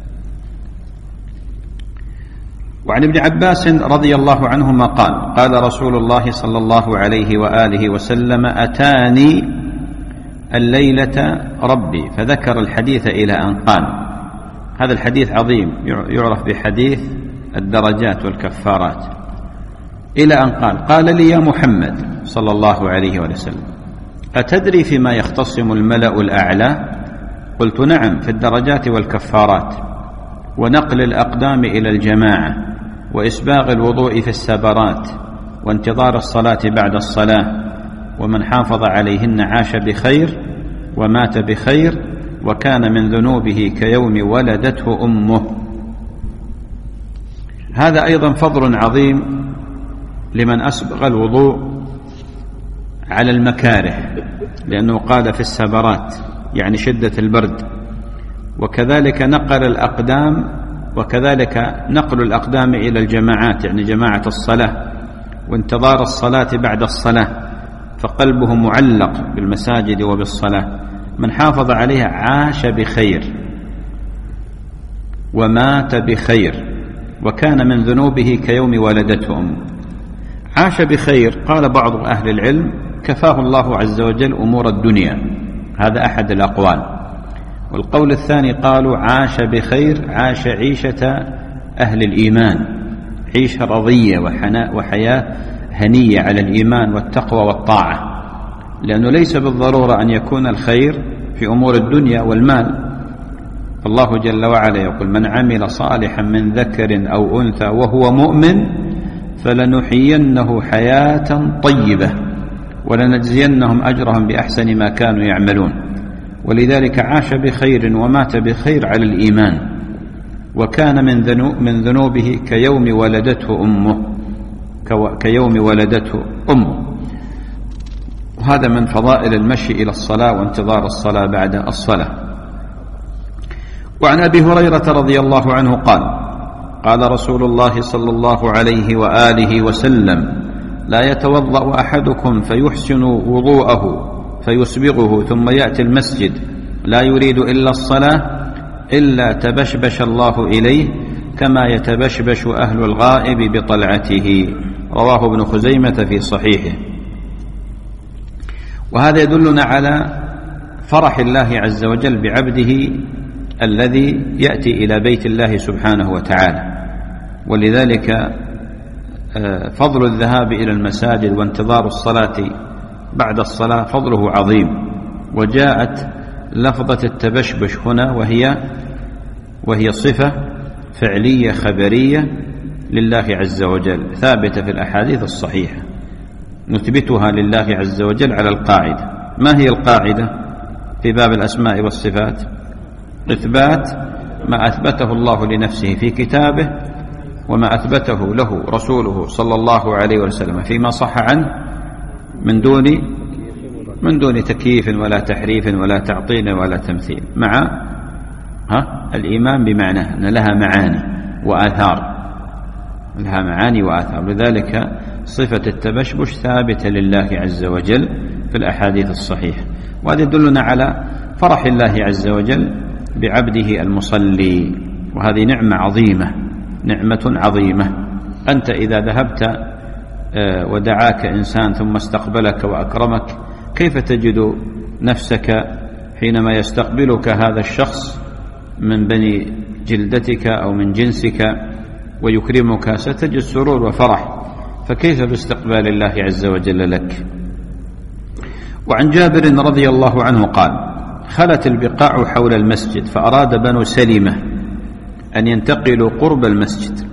وعن ابن عباس رضي الله عنهما قال قال رسول الله صلى الله عليه وآله وسلم أتاني الليلة ربي، فذكر الحديث إلى أن قال. هذا الحديث عظيم، يعرف بحديث الدرجات والكفارات، إلى أن قال قال لي يا محمد صلى الله عليه وسلم أتدري فيما يختصم الملأ الأعلى؟ قلت نعم، في الدرجات والكفارات، ونقل الأقدام إلى الجماعة، وإسباغ الوضوء في السبرات، وانتظار الصلاة بعد الصلاة، ومن حافظ عليهن عاش بخير ومات بخير، وكان من ذنوبه كيوم ولدته أمه. هذا أيضا فضل عظيم لمن أسبغ الوضوء على المكاره، لأنه قال في السبرات يعني شدة البرد، وكذلك نقل الأقدام، وكذلك نقل الأقدام إلى الجماعات يعني جماعة الصلاة، وانتظار الصلاة بعد الصلاة، فقلبه معلق بالمساجد وبالصلاة. من حافظ عليها عاش بخير ومات بخير، وكان من ذنوبه كيوم ولدته أمه. عاش بخير، قال بعض أهل العلم كفاه الله عز وجل أمور الدنيا، هذا أحد الأقوال. والقول الثاني قالوا عاش بخير، عاش عيشة أهل الإيمان، عيشة رضية وحناء وحياة هنية على الإيمان والتقوى والطاعة، لأنه ليس بالضرورة أن يكون الخير في أمور الدنيا والمال. الله جل وعلا يقول من عمل صالحا من ذكر أو أنثى وهو مؤمن فلنحيينه حياة طيبة ولنجزينهم أجرهم بأحسن ما كانوا يعملون. ولذلك عاش بخير ومات بخير على الإيمان، وكان من ذنوب من ذنوبه كيوم ولدته أمه كيوم ولدته أمه. وهذا من فضائل المشي إلى الصلاة وانتظار الصلاة بعد الصلاة. وعن أبي هريرة رضي الله عنه قال قال رسول الله صلى الله عليه وآله وسلم لا يتوضأ أحدكم فيحسن وضوءه فيسبغه ثم يأتي المسجد لا يريد إلا الصلاة إلا تبشبش الله إليه كما يتبشبش أهل الغائب بطلعته. رواه ابن خزيمة في صحيحه. وهذا يدلنا على فرح الله عز وجل بعبده الذي يأتي إلى بيت الله سبحانه وتعالى. ولذلك فضل الذهاب إلى المساجد وانتظار الصلاة بعد الصلاة فضله عظيم. وجاءت لفظة التبشبش هنا وهي وهي صفة فعلية خبرية لله عز وجل ثابتة في الأحاديث الصحيحة نثبتها لله عز وجل على القاعدة. ما هي القاعدة في باب الأسماء والصفات؟ إثبات ما أثبته الله لنفسه في كتابه وما أثبته له رسوله صلى الله عليه وسلم فيما صح عنه من دون من دون تكييف ولا تحريف ولا تعطيل ولا تمثيل، مع ها الإيمان بمعنى أن لها معاني وآثار لها معاني وآثار. لذلك صفة التبشبش ثابتة لله عز وجل في الأحاديث الصحيحة. وهذا يدلنا على فرح الله عز وجل بعبده المصلي، وهذه نعمة عظيمة نعمة عظيمة. أنت إذا ذهبت ودعاك إنسان ثم استقبلك وأكرمك، كيف تجد نفسك حينما يستقبلك هذا الشخص من بني جلدتك أو من جنسك ويكرمك؟ ستجد سرور وفرح، فكيف باستقبال الله عز وجل لك؟ وعن جابر رضي الله عنه قال خلت البقاع حول المسجد فأراد بنو سلمة أن ينتقلوا قرب المسجد،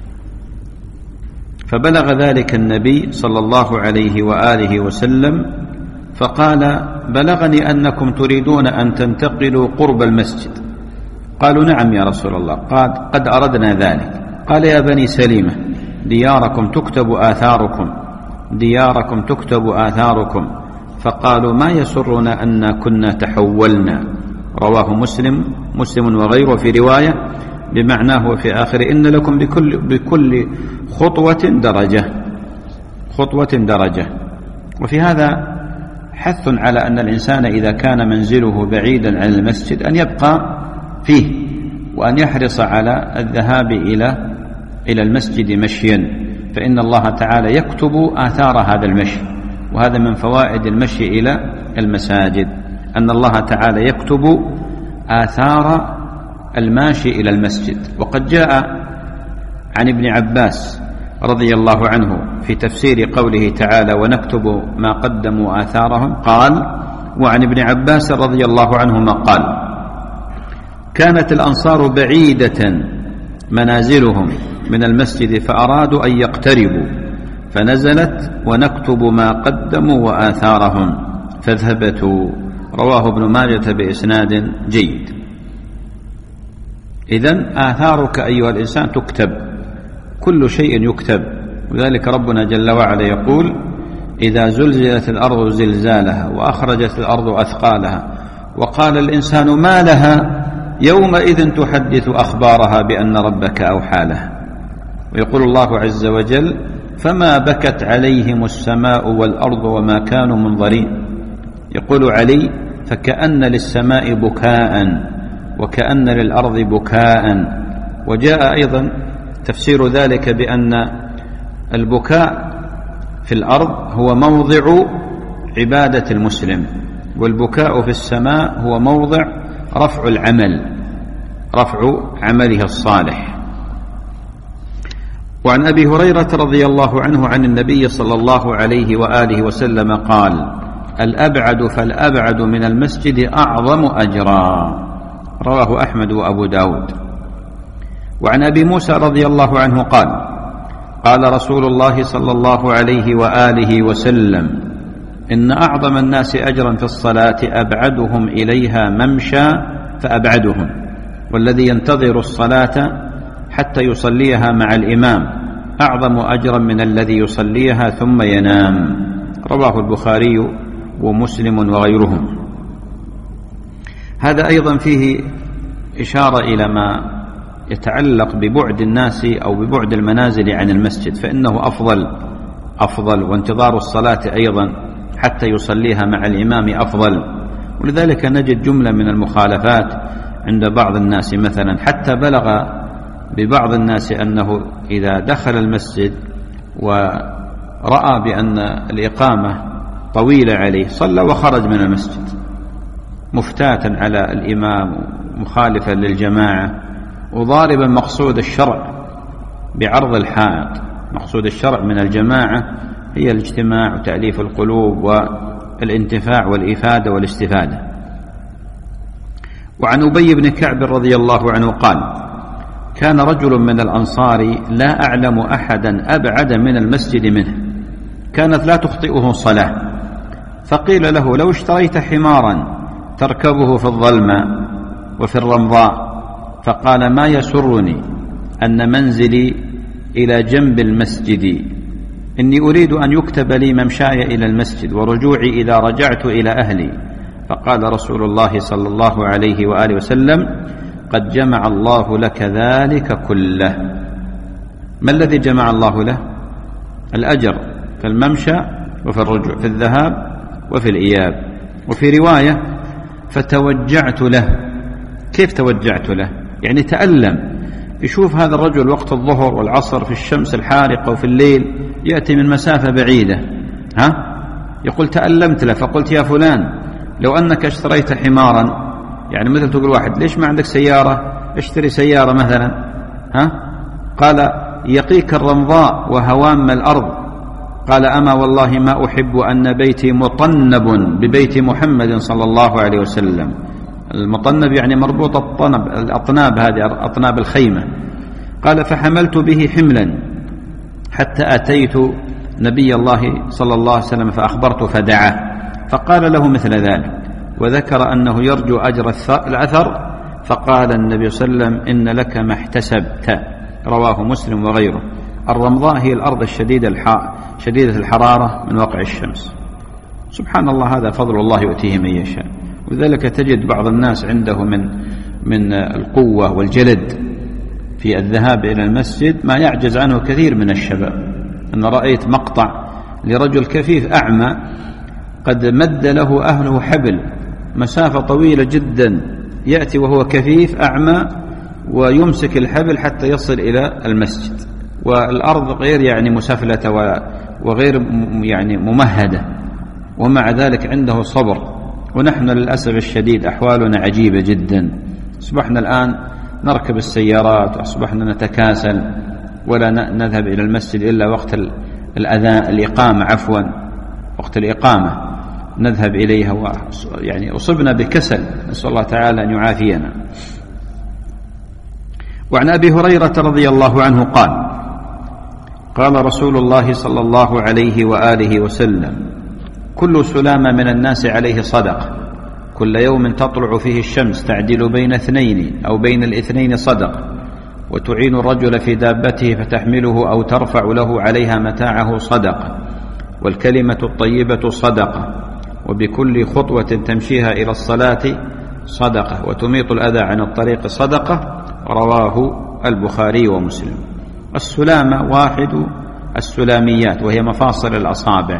فبلغ ذلك النبي صلى الله عليه وآله وسلم فقال بلغني أنكم تريدون أن تنتقلوا قرب المسجد. قالوا نعم يا رسول الله. قال قد أردنا ذلك. قال يا بني سلمة دياركم تكتب آثاركم دياركم تكتب آثاركم. فقالوا ما يسرنا أن كنا تحولنا. رواه مسلم مسلم وغيره في رواية بمعناه في آخر إن لكم بكل, بكل خطوة درجة خطوة درجة. وفي هذا حث على أن الإنسان إذا كان منزله بعيدا عن المسجد أن يبقى فيه، وأن يحرص على الذهاب إلى إلى المسجد مشيا، فإن الله تعالى يكتب آثار هذا المشي. وهذا من فوائد المشي إلى المساجد، أن الله تعالى يكتب آثار الماشي إلى المسجد. وقد جاء عن ابن عباس رضي الله عنه في تفسير قوله تعالى ونكتب ما قدموا آثارهم، قال: وعن ابن عباس رضي الله عنهما قال: كانت الأنصار بعيدة منازلهم من المسجد فأرادوا أن يقتربوا، فنزلت ونكتب ما قدموا وآثارهم فاذهبتوا. رواه ابن ماجة بإسناد جيد. إذن آثارك أيها الإنسان تكتب، كل شيء يكتب. وذلك ربنا جل وعلا يقول: إذا زلزلت الأرض زلزالها وأخرجت الأرض أثقالها وقال الإنسان ما لها يومئذ تحدث أخبارها بأن ربك أوحى لها. ويقول الله عز وجل: فما بكت عليهم السماء والأرض وما كانوا منظرين. يقول علي: فكأن للسماء بكاء وكأن للأرض بكاء. وجاء أيضا تفسير ذلك بأن البكاء في الأرض هو موضع عبادة المسلم، والبكاء في السماء هو موضع رفع العمل، رفع عمله الصالح. وعن أبي هريرة رضي الله عنه عن النبي صلى الله عليه وآله وسلم قال: الأبعد فالأبعد من المسجد أعظم أجرا. رواه أحمد وأبو داود. وعن أبي موسى رضي الله عنه قال: قال رسول الله صلى الله عليه وآله وسلم: إن أعظم الناس أجرا في الصلاة أبعدهم إليها ممشى فأبعدهم، والذي ينتظر الصلاة حتى يصليها مع الإمام أعظم أجرا من الذي يصليها ثم ينام. رواه البخاري ومسلم وغيرهم. هذا أيضا فيه إشارة إلى ما يتعلق ببعد الناس أو ببعد المنازل عن المسجد، فإنه أفضل أفضل وانتظار الصلاة أيضا حتى يصليها مع الإمام أفضل. ولذلك نجد جملة من المخالفات عند بعض الناس، مثلا حتى بلغ ببعض الناس أنه إذا دخل المسجد ورأى بأن الإقامة طويلة عليه صلى وخرج من المسجد مفتاتا على الإمام مخالفا للجماعة، وضاربا مقصود الشرع بعرض الحائط. مقصود الشرع من الجماعة هي الاجتماع وتأليف القلوب والانتفاع والإفادة والاستفادة. وعن أبي بن كعب رضي الله عنه قال: كان رجل من الأنصار لا أعلم أحدا أبعد من المسجد منه، كانت لا تخطئه صلاة، فقيل له: لو اشتريت حمارا تركبه في الظلماء وفي الرمضاء. فقال: ما يسرني أن منزلي إلى جنب المسجد، إني أريد أن يكتب لي ممشاي إلى المسجد ورجوعي إذا رجعت إلى أهلي. فقال رسول الله صلى الله عليه وآله وسلم: قد جمع الله لك ذلك كله. ما الذي جمع الله له؟ الأجر في الممشى وفي الرجوع، في الذهاب وفي الإياب. وفي رواية: فتوجعت له. كيف توجعت له؟ يعني تألم. يشوف هذا الرجل وقت الظهر والعصر في الشمس الحارقة وفي الليل يأتي من مسافة بعيدة، ها؟ يقول تألمت له، فقلت: يا فلان، لو أنك اشتريت حمارا، يعني مثل تقول واحد: ليش ما عندك سيارة؟ اشتري سيارة مثلا، ها؟ قال: يقيك الرمضاء وهوام الأرض. قال: أما والله ما أحب أن بيتي مطنب ببيت محمد صلى الله عليه وسلم. المطنب يعني مربوط الطنب، الأطناب، هذه أطناب الخيمة. قال: فحملت به حملا حتى أتيت نبي الله صلى الله عليه وسلم فأخبرته فدعاه، فقال له مثل ذلك، وذكر أنه يرجو أجر الأثر. فقال النبي صلى الله عليه وسلم: إن لك ما احتسبت. رواه مسلم وغيره. الرمضاء هي الأرض الشديدة شديدة الحرارة من وقع الشمس. سبحان الله، هذا فضل الله يؤتيه من يشاء. وذلك تجد بعض الناس عنده من من القوة والجلد في الذهاب إلى المسجد ما يعجز عنه كثير من الشباب. أنا رأيت مقطع لرجل كفيف أعمى قد مد له أهله حبل مسافة طويلة جدا، يأتي وهو كفيف أعمى ويمسك الحبل حتى يصل إلى المسجد، والأرض غير يعني مسفلة وغير يعني ممهدة، ومع ذلك عنده صبر. ونحن للأسف الشديد أحوالنا عجيبة جدا، أصبحنا الآن نركب السيارات، وأصبحنا نتكاسل ولا نذهب إلى المسجد إلا وقت الأذان الإقامة عفوا وقت الإقامة نذهب إليها، يعني أصبنا بكسل، نسأل الله تعالى أن يعافينا. وعن أبي هريرة رضي الله عنه قال: قال رسول الله صلى الله عليه وآله وسلم: كل سلامة من الناس عليه صدقة، كل يوم تطلع فيه الشمس تعدل بين اثنين أو بين الاثنين صدقة، وتعين الرجل في دابته فتحمله أو ترفع له عليها متاعه صدقة، والكلمة الطيبة صدقة، وبكل خطوة تمشيها إلى الصلاة صدقة، وتميط الأذى عن الطريق صدقة. رواه البخاري ومسلم. السلامة واحد السلاميات، وهي مفاصل الأصابع،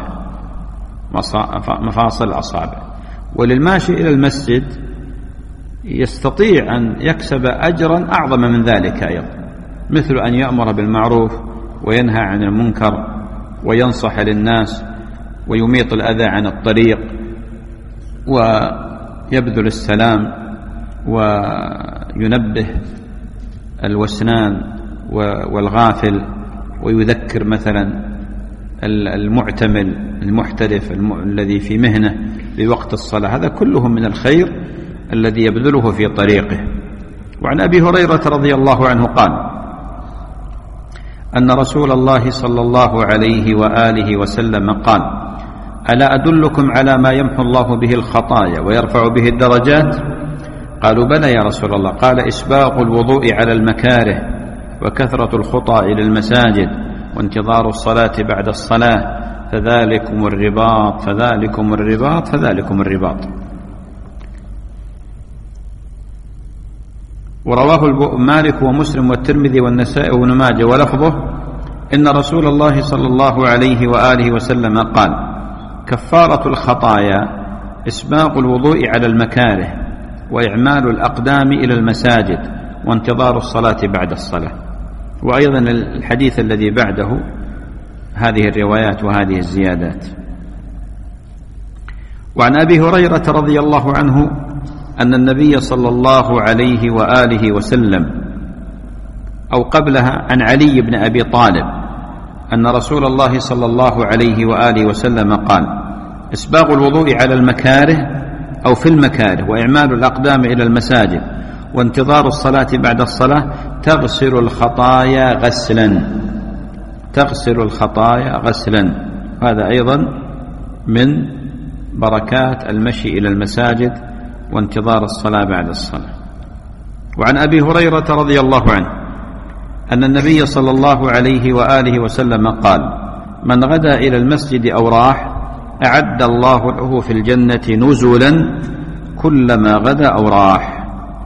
مفاصل الأصابع. وللماشي إلى المسجد يستطيع أن يكسب أجرا أعظم من ذلك أيضا، مثل أن يأمر بالمعروف وينهى عن المنكر وينصح للناس ويميط الأذى عن الطريق ويبذل السلام وينبه الوسنان والغافل، ويذكر مثلا المعتمل المحترف الذي في مهنة بوقت الصلاة. هذا كله من الخير الذي يبذله في طريقه. وعن أبي هريرة رضي الله عنه قال: أن رسول الله صلى الله عليه وآله وسلم قال: ألا أدلكم على ما يمحو الله به الخطايا ويرفع به الدرجات؟ قالوا: بلى يا رسول الله. قال: إسباغ الوضوء على المكاره، وكثرة الخطى إلى المساجد، وانتظار الصلاة بعد الصلاة، فذلكم الرباط فذلكم الرباط فذلكم الرباط. ورواه مالك ومسلم والترمذي والنسائي وابن ماجه، ولفظه: إن رسول الله صلى الله عليه وآله وسلم قال: كفارة الخطايا إسباغ الوضوء على المكاره، وإعمال الأقدام إلى المساجد، وانتظار الصلاة بعد الصلاة. وأيضا الحديث الذي بعده هذه الروايات وهذه الزيادات. وعن أبي هريرة رضي الله عنه أن النبي صلى الله عليه وآله وسلم أو قبلها عن علي بن أبي طالب أن رسول الله صلى الله عليه وآله وسلم قال: إسباغ الوضوء على المكاره أو في المكاره، وإعمال الأقدام إلى المساجد، وانتظار الصلاة بعد الصلاة، تغسل الخطايا غسلا تغسل الخطايا غسلا. هذا أيضا من بركات المشي إلى المساجد وانتظار الصلاة بعد الصلاة. وعن أبي هريرة رضي الله عنه أن النبي صلى الله عليه وآله وسلم قال: من غدا إلى المسجد أو راح أعد الله له في الجنة نزلا كلما غدا أو راح.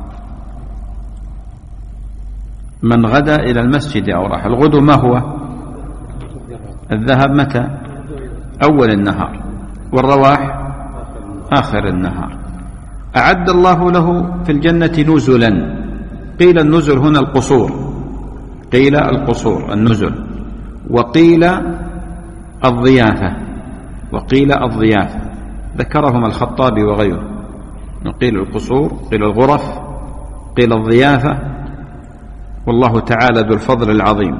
من غدا إلى المسجد أو راح، الغدو ما هو؟ الذهاب متى؟ أول النهار، والرواح آخر النهار. أعد الله له في الجنة نزلا. قيل النزل هنا القصور، قيل القصور النزل، وقيل الضيافة وقيل الضيافة ذكرهما الخطابي وغيره. قيل القصور، قيل الغرف، قيل الضيافة، والله تعالى ذو الفضل العظيم.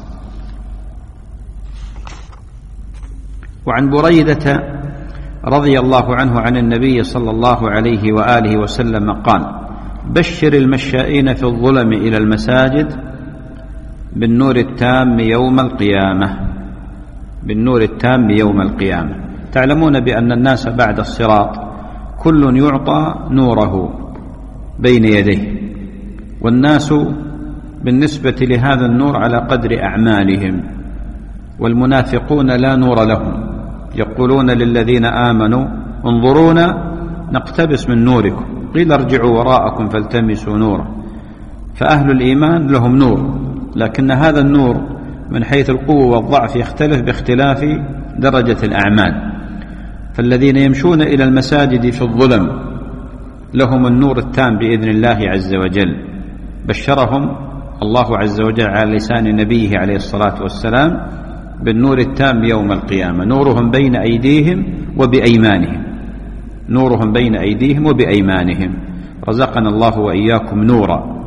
وعن بريدة رضي الله عنه عن النبي صلى الله عليه وآله وسلم قال: بشر المشائين في الظلم إلى المساجد بالنور التام يوم القيامة بالنور التام يوم القيامة. تعلمون بأن الناس بعد الصراط كل يعطى نوره بين يديه، والناس بالنسبة لهذا النور على قدر أعمالهم، والمنافقون لا نور لهم، يقولون للذين آمنوا انظرونا نقتبس من نوركم، قيل ارجعوا وراءكم فالتمسوا نورا. فأهل الإيمان لهم نور، لكن هذا النور من حيث القوة والضعف يختلف باختلاف درجة الأعمال. فالذين يمشون إلى المساجد في الظلم لهم النور التام بإذن الله عز وجل، بشرهم الله عز وجل على لسان نبيه عليه الصلاة والسلام بالنور التام يوم القيامة، نورهم بين أيديهم وبأيمانهم، نورهم بين أيديهم وبأيمانهم، رزقنا الله وإياكم نورا.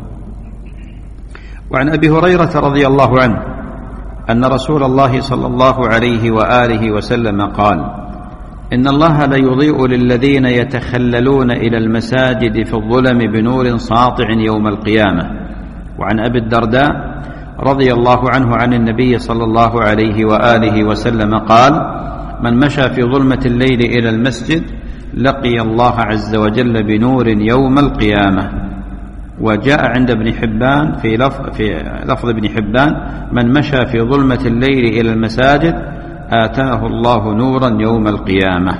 وعن أبي هريرة رضي الله عنه أن رسول الله صلى الله عليه وآله وسلم قال: إن الله ليضيء للذين يتخللون إلى المساجد في الظلم بنور ساطع يوم القيامة. وعن أبي الدرداء رضي الله عنه عن النبي صلى الله عليه وآله وسلم قال: من مشى في ظلمة الليل إلى المسجد لقي الله عز وجل بنور يوم القيامة. وجاء عند ابن حبان في لفظ, في لفظ ابن حبان: من مشى في ظلمة الليل إلى المساجد آتاه الله نورا يوم القيامة.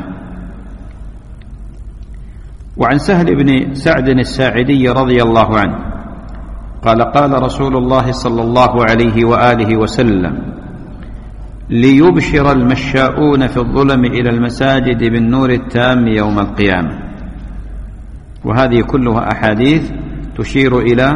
وعن سهل بن سعد الساعدي رضي الله عنه قال: قال رسول الله صلى الله عليه وآله وسلم: ليبشر المشاؤون في الظلم إلى المساجد بالنور التام يوم القيامة. وهذه كلها أحاديث تشير إلى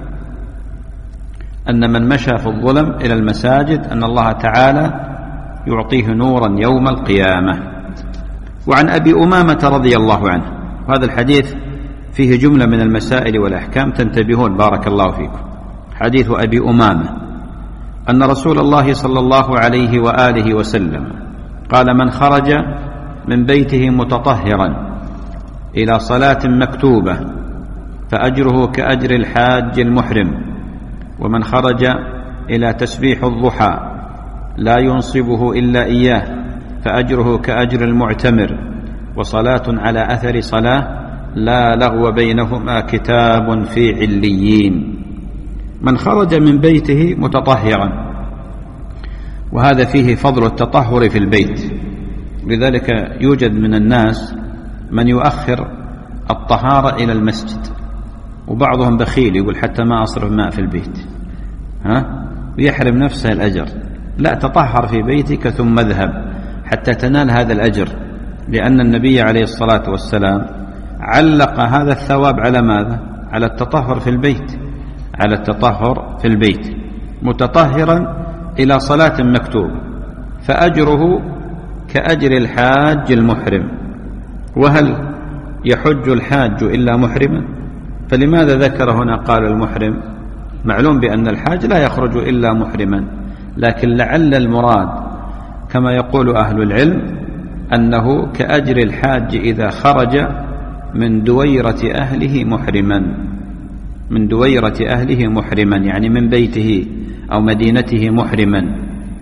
أن من مشى في الظلم إلى المساجد أن الله تعالى يعطيه نورا يوم القيامة. وعن أبي أمامة رضي الله عنه، وهذا الحديث فيه جملة من المسائل والأحكام تنتبهون بارك الله فيكم. حديث أبي أمامة أن رسول الله صلى الله عليه وآله وسلم قال: من خرج من بيته متطهرا إلى صلاة مكتوبة فأجره كأجر الحاج المحرم، ومن خرج إلى تسبيح الضحى لا ينصبه إلا إياه فأجره كأجر المعتمر، وصلاة على أثر صلاة لا لغو بينهما كتاب في عليين. من خرج من بيته متطهرا، وهذا فيه فضل التطهر في البيت، لذلك يوجد من الناس من يؤخر الطهارة إلى المسجد، وبعضهم بخيل يقول حتى ما أصرف ماء في البيت، ها ويحرم نفسه الأجر. لا، تطهر في بيتك ثم اذهب حتى تنال هذا الأجر، لأن النبي عليه الصلاة والسلام علق هذا الثواب على ماذا؟ على التطهر في البيت، على التطهر في البيت متطهرا إلى صلاة مكتوبة فأجره كأجر الحاج المحرم. وهل يحج الحاج إلا محرما؟ فلماذا ذكر هنا قال المحرم؟ معلوم بأن الحاج لا يخرج إلا محرما، لكن لعل المراد كما يقول أهل العلم أنه كأجر الحاج إذا خرج من دويرة أهله محرما، من دويرة أهله محرما، يعني من بيته أو مدينته محرما.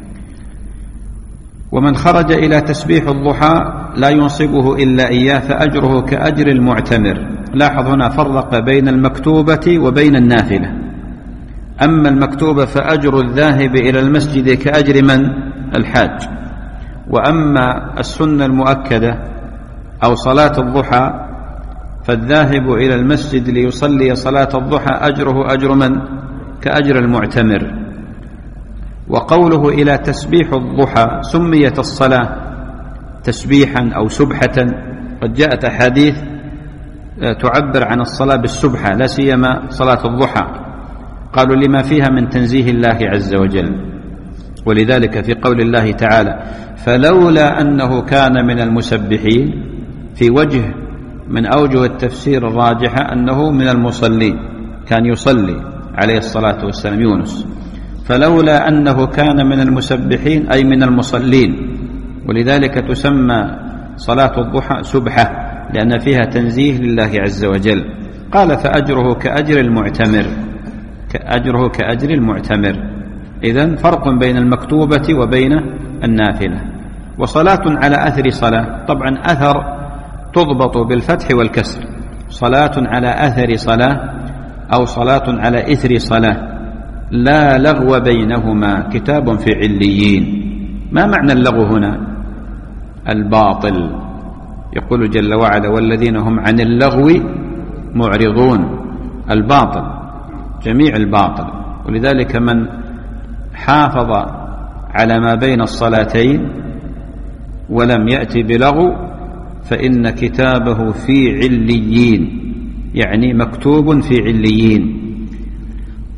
ومن خرج إلى تسبيح الضحى لا ينصبه إلا إياه فأجره كأجر المعتمر. لاحظ هنا فرق بين المكتوبة وبين النافلة. أما المكتوبة فأجر الذاهب إلى المسجد كأجر من؟ الحاج. وأما السنة المؤكدة أو صلاة الضحى فالذاهب إلى المسجد ليصلي صلاة الضحى أجره أجر من؟ كأجر المعتمر. وقوله إلى تسبيح الضحى سميت الصلاة تسبيحا أو سبحة، قد جاءت أحاديث تعبر عن الصلاة بالسبحة، لا سيما صلاة الضحى، قالوا لما فيها من تنزيه الله عز وجل. ولذلك في قول الله تعالى فلولا أنه كان من المسبحين، في وجه من أوجه التفسير الراجحة أنه من المصلين، كان يصلي عليه الصلاة والسلام يونس، فلولا أنه كان من المسبحين أي من المصلين، ولذلك تسمى صلاة الضحى سبحة لأن فيها تنزيه لله عز وجل. قال فأجره كأجر المعتمر، كأجره كأجر المعتمر. إذن فرق بين المكتوبة وبين النافلة. وصلاة على أثر صلاة، طبعا أثر تضبط بالفتح والكسر، صلاة على أثر صلاة أو صلاة على إثر صلاة لا لغو بينهما كتاب في عليين. ما معنى اللغو هنا؟ الباطل. يقول جل وعلا والذين هم عن اللغو معرضون، الباطل جميع الباطل. ولذلك من حافظ على ما بين الصلاتين ولم يأتي بلغو فإن كتابه في عليين، يعني مكتوب في عليين.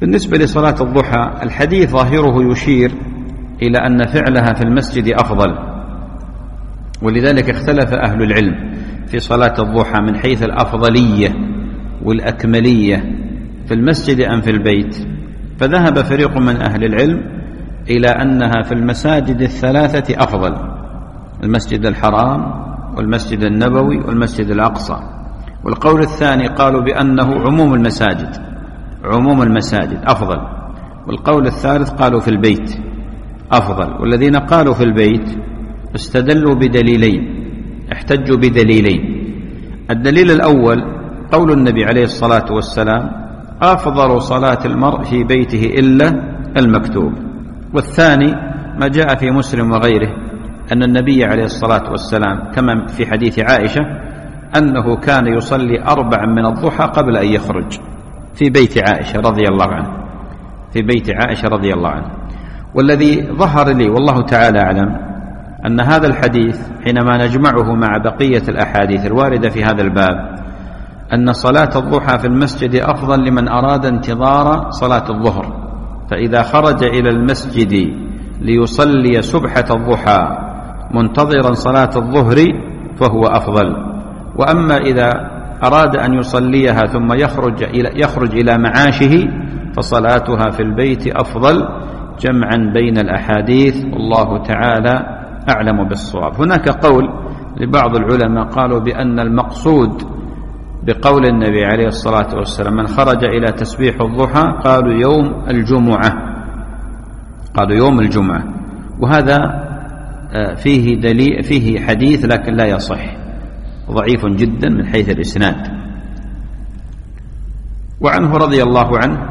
بالنسبة لصلاة الضحى الحديث ظاهره يشير إلى أن فعلها في المسجد أفضل، ولذلك اختلف أهل العلم في صلاة الضحى من حيث الأفضلية والأكملية في المسجد أم في البيت. فذهب فريق من أهل العلم إلى أنها في المساجد الثلاثة أفضل، المسجد الحرام والمسجد النبوي والمسجد الأقصى. والقول الثاني قالوا بأنه عموم المساجد عموم المساجد أفضل. والقول الثالث قالوا في البيت أفضل. والذين قالوا في البيت استدلوا بدليلين، احتجوا بدليلين. الدليل الأول قول النبي عليه الصلاة والسلام: أفضل صلاة المرء في بيته إلا المكتوب. والثاني ما جاء في مسلم وغيره أن النبي عليه الصلاة والسلام كما في حديث عائشة أنه كان يصلي أربع من الضحى قبل أن يخرج في بيت عائشة رضي الله عنه في بيت عائشة رضي الله عنه. والذي ظهر لي والله تعالى أعلم أن هذا الحديث حينما نجمعه مع بقية الأحاديث الواردة في هذا الباب أن صلاة الضحى في المسجد أفضل لمن أراد انتظار صلاة الظهر، فإذا خرج إلى المسجد ليصلي سبحة الضحى منتظرا صلاة الظهر فهو أفضل. وأما إذا أراد أن يصليها ثم يخرج إلى, يخرج إلى معاشه فصلاتها في البيت أفضل، جمعا بين الأحاديث والله تعالى أعلم بالصواب. هناك قول لبعض العلماء قالوا بأن المقصود بقول النبي عليه الصلاة والسلام من خرج إلى تسبيح الضحى قالوا يوم الجمعة قالوا يوم الجمعة وهذا فيه دليل فيه حديث لكن لا يصح، ضعيف جدا من حيث الإسناد. وعنه رضي الله عنه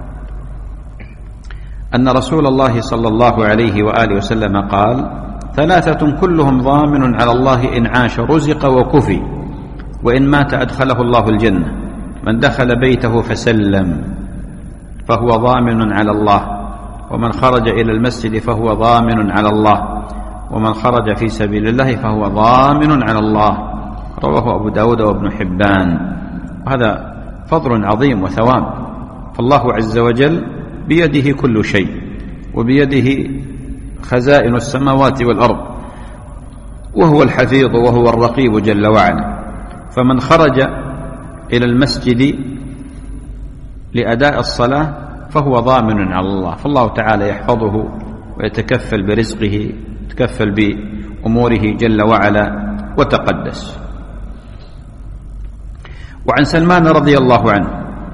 أن رسول الله صلى الله عليه وآله وسلم قال: ثلاثة كلهم ضامن على الله إن عاش رزق وكفي وإن مات أدخله الله الجنة: من دخل بيته فسلم فهو ضامن على الله، ومن خرج إلى المسجد فهو ضامن على الله، ومن خرج في سبيل الله فهو ضامن على الله. رواه أبو داود وابن حبان. وهذا فضل عظيم وثواب، فالله عز وجل بيده كل شيء وبيده خزائن السماوات والأرض، وهو الحفيظ وهو الرقيب جل وعلا. فمن خرج إلى المسجد لأداء الصلاة فهو ضامن على الله، فالله تعالى يحفظه ويتكفل برزقه، يتكفل بأموره جل وعلا وتقدس. وعن سلمان رضي الله عنه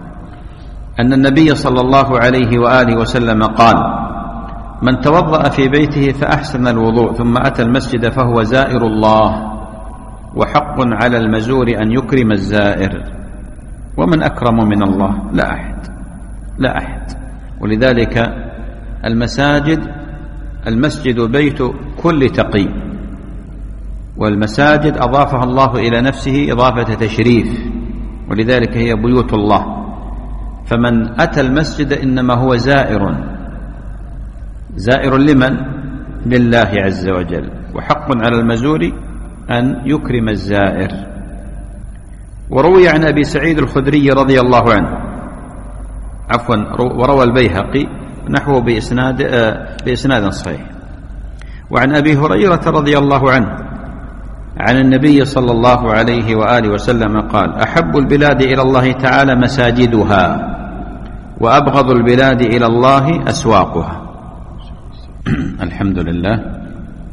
أن النبي صلى الله عليه وآله وسلم قال: من توضأ في بيته فأحسن الوضوء ثم أتى المسجد فهو زائر الله، وحق على المزور أن يكرم الزائر، ومن أكرم من الله؟ لا أحد لا أحد. ولذلك المساجد المسجد بيت كل تقي، والمساجد أضافها الله إلى نفسه إضافة تشريف، ولذلك هي بيوت الله. فمن أتى المسجد إنما هو زائر زائر لمن؟ لله عز وجل، وحق على المزور أن يكرم الزائر. وروي عن أبي سعيد الخدري رضي الله عنه عفوا وروى البيهقي نحوه بإسناد, بإسناد صحيح. وعن أبي هريرة رضي الله عنه عن النبي صلى الله عليه وآله وسلم قال: أحب البلاد إلى الله تعالى مساجدها، وأبغض البلاد إلى الله أسواقها. الحمد لله.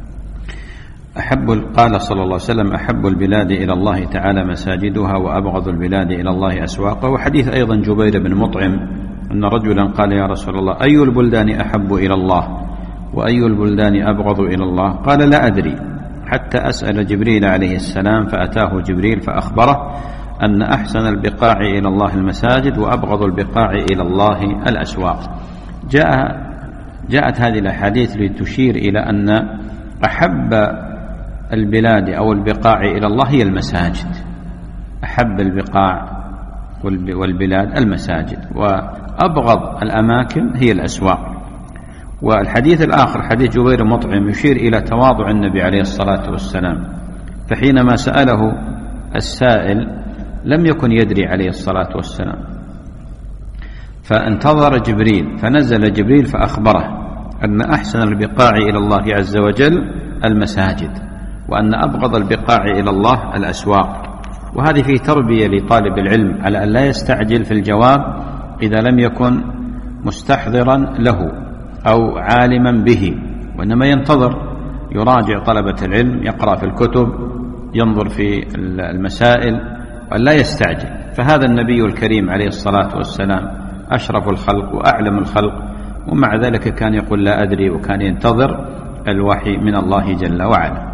أحب قال صلى الله عليه وسلم: أحب البلاد إلى الله تعالى مساجدها، وأبغض البلاد إلى الله أسواقها. وحديث أيضا جبير بن مطعم أن رجلا قال: يا رسول الله، أي البلدان أحب إلى الله وأي البلدان أبغض إلى الله؟ قال: لا أدري حتى أسأل جبريل عليه السلام، فأتاه جبريل فأخبره أن أحسن البقاع إلى الله المساجد، وأبغض البقاع إلى الله الأسواق. جاء جاءت هذه الأحاديث لتشير إلى أن أحب البلاد أو البقاع إلى الله هي المساجد، أحب البقاع والبلاد المساجد، وأبغض الأماكن هي الأسواق. والحديث الآخر حديث جبير مطعم يشير إلى تواضع النبي عليه الصلاة والسلام، فحينما سأله السائل لم يكن يدري عليه الصلاة والسلام، فانتظر جبريل، فنزل جبريل فأخبره أن أحسن البقاع إلى الله عز وجل المساجد، وأن أبغض البقاع إلى الله الأسواق. وهذه في تربية لطالب العلم على أن لا يستعجل في الجواب إذا لم يكن مستحضرا له أو عالما به، وإنما ينتظر، يراجع طلبة العلم، يقرأ في الكتب، ينظر في المسائل، وأن لا يستعجل. فهذا النبي الكريم عليه الصلاة والسلام أشرف الخلق وأعلم الخلق، ومع ذلك كان يقول لا أدري، وكان ينتظر الوحي من الله جل وعلا.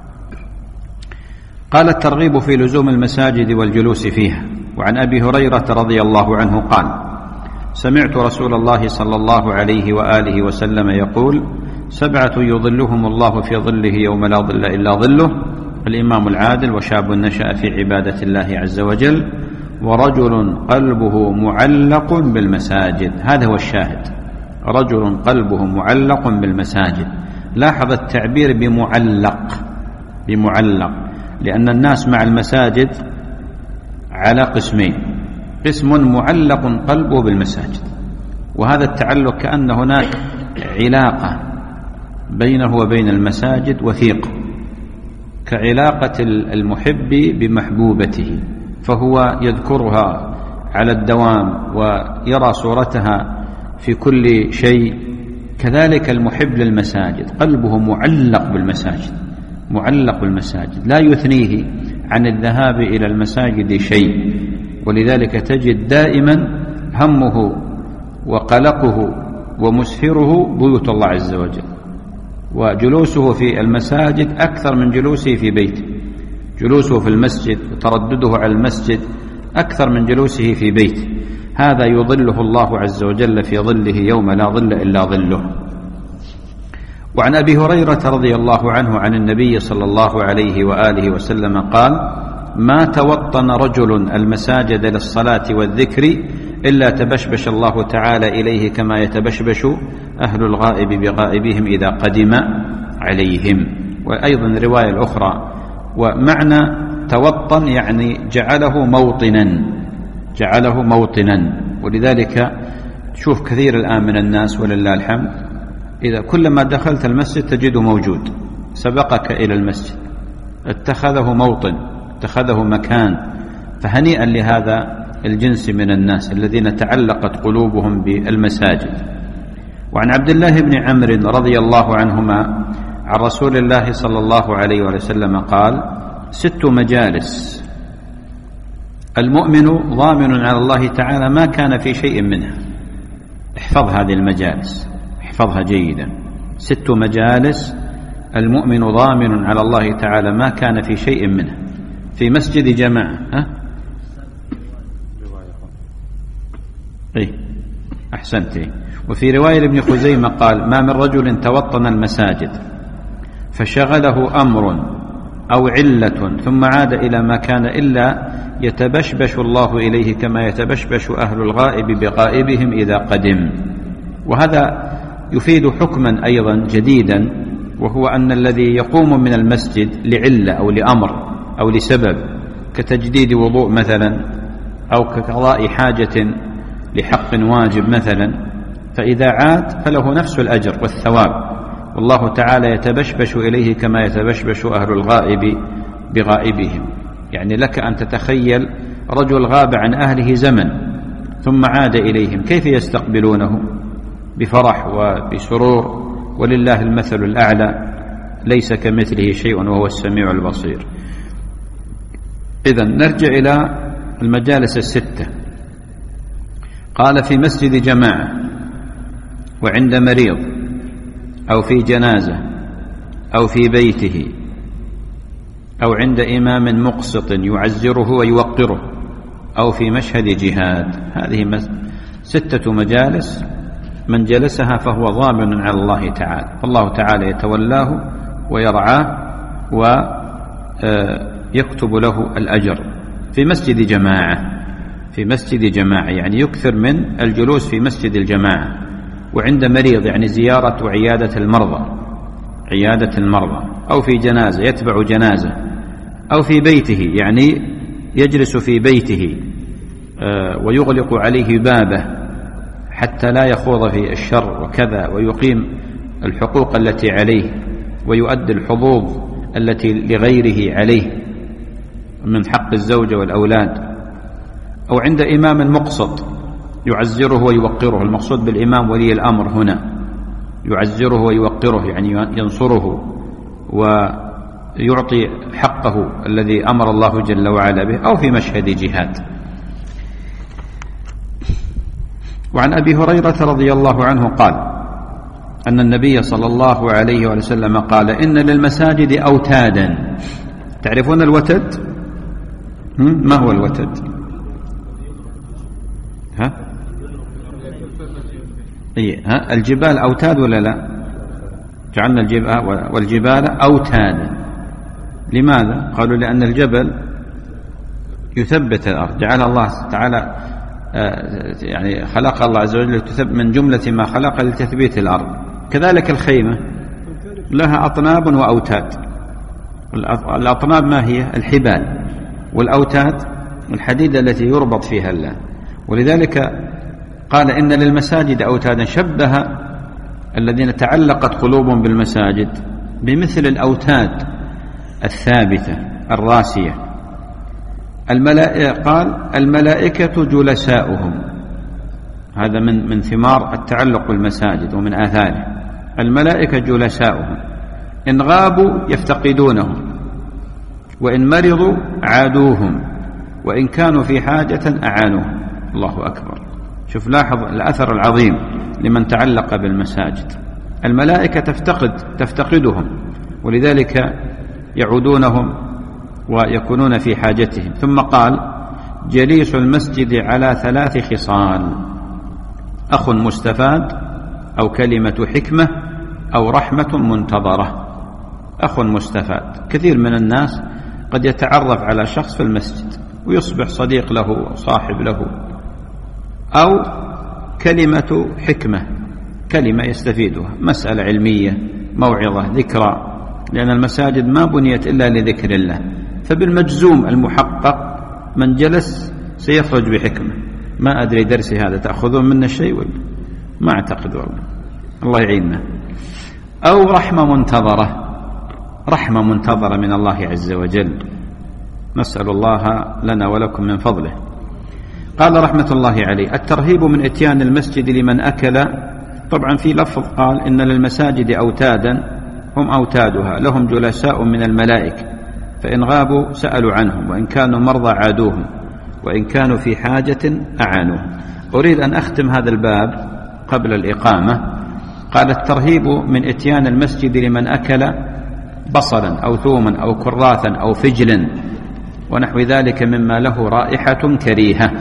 قال الترغيب في لزوم المساجد والجلوس فيها. وعن أبي هريرة رضي الله عنه قال: سمعت رسول الله صلى الله عليه وآله وسلم يقول: سبعة يظلهم الله في ظله يوم لا ظل إلا ظله: الإمام العادل، وشاب نشأ في عبادة الله عز وجل، ورجل قلبه معلق بالمساجد. هذا هو الشاهد، رجل قلبه معلق بالمساجد. لاحظ التعبير بمعلق، بمعلق، لأن الناس مع المساجد على قسمين: قسم معلق قلبه بالمساجد، وهذا التعلق كأن هناك علاقة بينه وبين المساجد وثيقة، كعلاقة المحب بمحبوبته، فهو يذكرها على الدوام ويرى صورتها في كل شيء. كذلك المحب للمساجد قلبه معلق بالمساجد، معلق بالمساجد، لا يثنيه عن الذهاب إلى المساجد شيء. ولذلك تجد دائما همه وقلقه ومسهره بيوت الله عز وجل، وجلوسه في المساجد أكثر من جلوسه في بيته. جلوسه في المسجد وتردده على المسجد أكثر من جلوسه في بيته. هذا يظله الله عز وجل في ظله يوم لا ظل إلا ظله. وعن أبي هريرة رضي الله عنه عن النبي صلى الله عليه وآله وسلم قال: ما توطن رجل المساجد للصلاة والذكر إلا تبشبش الله تعالى إليه كما يتبشبش أهل الغائب بغائبهم إذا قدم عليهم. وأيضا رواية الأخرى، ومعنى توطن يعني جعله موطنا، جعله موطنا. ولذلك شوف كثير الآن من الناس ولله الحمد، إذا كلما دخلت المسجد تجده موجود، سبقك إلى المسجد، اتخذه موطن، اتخذه مكان. فهنيئا لهذا الجنس من الناس الذين تعلقت قلوبهم بالمساجد. وعن عبد الله بن عمرو رضي الله عنهما عن رسول الله صلى الله عليه وسلم قال: ست مجالس المؤمن ضامن على الله تعالى ما كان في شيء منها. احفظ هذه المجالس، احفظها جيدا. ست مجالس المؤمن ضامن على الله تعالى ما كان في شيء منها. في مسجد جماعة، ها؟ ايه احسنت. وفي رواية ابن خزيمة قال: ما من رجل توطن المساجد فشغله أمر أو علة ثم عاد إلى ما كان إلا يتبشبش الله إليه كما يتبشبش أهل الغائب بغائبهم إذا قدم. وهذا يفيد حكما أيضا جديدا، وهو أن الذي يقوم من المسجد لعلة أو لأمر أو لسبب، كتجديد وضوء مثلا، أو كقضاء حاجة لحق واجب مثلا، فإذا عاد فله نفس الأجر والثواب، والله تعالى يتبشبش إليه كما يتبشبش أهل الغائب بغائبهم. يعني لك أن تتخيل رجل غاب عن أهله زمن ثم عاد إليهم، كيف يستقبلونه؟ بفرح وبسرور، ولله المثل الأعلى، ليس كمثله شيء وهو السميع البصير. إذن نرجع إلى المجالس الستة. قال: في مسجد جماعة، وعند مريض، أو في جنازة، أو في بيته، أو عند إمام مقسط يعزره ويوقره، أو في مشهد جهاد. هذه ستة مجالس من جلسها فهو ضامن على الله تعالى، فالله تعالى يتولاه ويرعاه ويكتب له الأجر. في مسجد جماعة، في مسجد جماعة يعني يكثر من الجلوس في مسجد الجماعة. وعند مريض يعني زيارة وعيادة المرضى، عيادة المرضى. أو في جنازة يتبع جنازة. أو في بيته يعني يجلس في بيته ويغلق عليه بابه حتى لا يخوض في الشر وكذا، ويقيم الحقوق التي عليه ويؤدي الحظوظ التي لغيره عليه من حق الزوجة والأولاد. أو عند إمام مقسط يعزره ويوقره، المقصود بالإمام ولي الأمر هنا، يعزره ويوقره يعني ينصره ويعطي حقه الذي أمر الله جل وعلا به، أو في مشهد جهاد. وعن أبي هريرة رضي الله عنه قال أن النبي صلى الله عليه وسلم قال: إن للمساجد أوتادا. تعرفون الوتد؟ ما هو الوتد؟ ها؟ إيه ها؟ الجبال أوتاد ولا لا؟ جعلنا الجبال والجبال أوتادا. لماذا؟ قالوا لأن الجبل يثبت الأرض، جعل الله تعالى يعني خلق الله عز وجل من جملة ما خلق لتثبيت الأرض. كذلك الخيمة لها أطناب وأوتاد. الأطناب ما هي؟ الحبال، والأوتاد الحديد التي يربط فيها الله. ولذلك قال: إن للمساجد أوتادا، شبه الذين تعلقت قلوبهم بالمساجد بمثل الأوتاد الثابتة الراسية. الملائكة قال: الملائكة جلساؤهم، هذا من من ثمار التعلق بالمساجد ومن آثاره. الملائكة جلساؤهم، إن غابوا يفتقدونهم، وإن مرضوا عادوهم، وإن كانوا في حاجة أعانوهم. الله أكبر. شوف، لاحظ الأثر العظيم لمن تعلق بالمساجد. الملائكة تفتقد تفتقدهم، ولذلك يعودونهم ويكونون في حاجتهم. ثم قال: جليس المسجد على ثلاث خصال: أخ مستفاد، أو كلمة حكمة، أو رحمة منتظرة. أخ مستفاد، كثير من الناس قد يتعرف على شخص في المسجد ويصبح صديق له صاحب له. أو كلمة حكمة، كلمة يستفيدها، مسألة علمية، موعظة، ذكرى، لأن المساجد ما بنيت إلا لذكر الله. فبالمجزوم المحقق من جلس سيخرج بحكمة. ما أدري درسي هذا تأخذون منه شيء ولا ما أعتقد، والله الله يعيننا. أو رحمة منتظرة، رحمة منتظرة من الله عز وجل، نسأل الله لنا ولكم من فضله. قال رحمة الله عليه: الترهيب من إتيان المسجد لمن أكل. طبعا في لفظ قال: إن للمساجد أوتادا، هم أوتادها، لهم جلساء من الملائكة، فإن غابوا سألوا عنهم، وإن كانوا مرضى عادوهم، وإن كانوا في حاجة أعانوهم. أريد أن أختم هذا الباب قبل الإقامة. قال: الترهيب من إتيان المسجد لمن أكل بصلا أو ثوما أو كراثا أو فجلا ونحو ذلك مما له رائحة كريهة.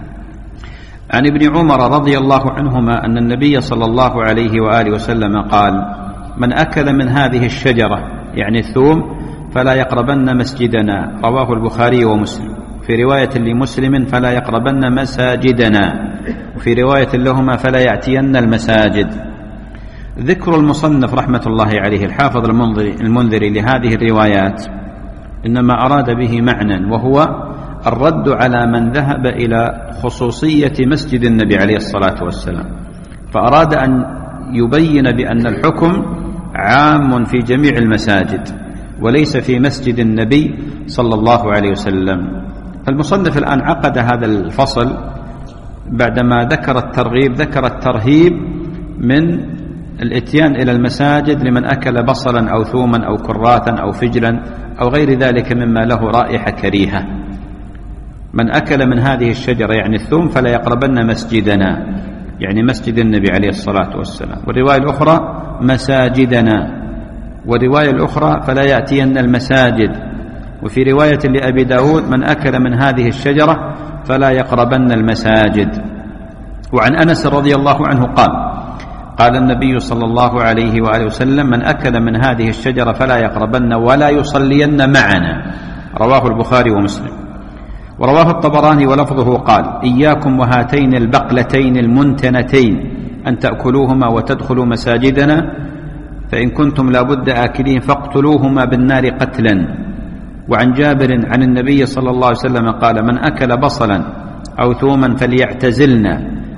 عن ابن عمر رضي الله عنهما أن النبي صلى الله عليه وآله وسلم قال: من أكل من هذه الشجرة، يعني الثوم، فلا يقربن مسجدنا. رواه البخاري ومسلم. في رواية لمسلم: فلا يقربن مساجدنا. وفي رواية لهما: فلا يأتين المساجد. ذكر المصنف رحمة الله عليه الحافظ المنذري لهذه الروايات إنما أراد به معنى، وهو الرد على من ذهب إلى خصوصية مسجد النبي عليه الصلاة والسلام، فأراد أن يبين بأن الحكم عام في جميع المساجد وليس في مسجد النبي صلى الله عليه وسلم. المصنف الآن عقد هذا الفصل بعدما ذكر الترغيب، ذكر الترهيب من الاتيان إلى المساجد لمن أكل بصلا أو ثوما أو كراثا أو فجلا أو غير ذلك مما له رائحة كريهة. من أكل من هذه الشجرة يعني الثوم فلا يقربن مسجدنا، يعني مسجد النبي عليه الصلاة والسلام. والرواية الأخرى مساجدنا، والرواية الأخرى فلا يأتين المساجد. وفي رواية لأبي داود: من أكل من هذه الشجرة فلا يقربن المساجد. وعن أنس رضي الله عنه قال: قال النبي صلى الله عليه وآله وسلم: من أكل من هذه الشجرة فلا يقربن ولا يصلين معنا. رواه البخاري ومسلم. ورواه الطبراني ولفظه قال: إياكم وهاتين البقلتين المنتنتين أن تأكلوهما وتدخلوا مساجدنا، فإن كنتم لابد آكلين فاقتلوهما بالنار قتلا. وعن جابر عن النبي صلى الله عليه وسلم قال: من أكل بصلا أو ثوما فليعتزلنا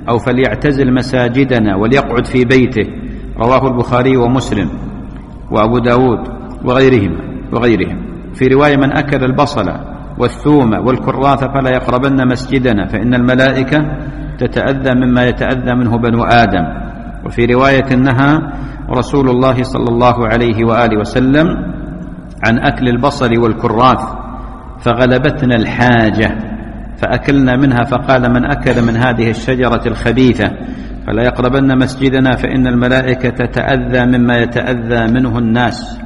أو فليعتزل مساجدنا وليقعد في بيته. رواه البخاري ومسلم وأبو داود وغيرهم وغيرهم. في رواية: من أكل البصل والثوم والكراث فلا يقربن مسجدنا فإن الملائكة تتأذى مما يتأذى منه بنو آدم. وفي رواية: نهى رسول الله صلى الله عليه وآله وسلم عن أكل البصل والكراث فغلبتنا الحاجة فأكلنا منها، فقال: من أكل من هذه الشجرة الخبيثة فلا يقربن مسجدنا فإن الملائكة تتأذى مما يتأذى منه الناس.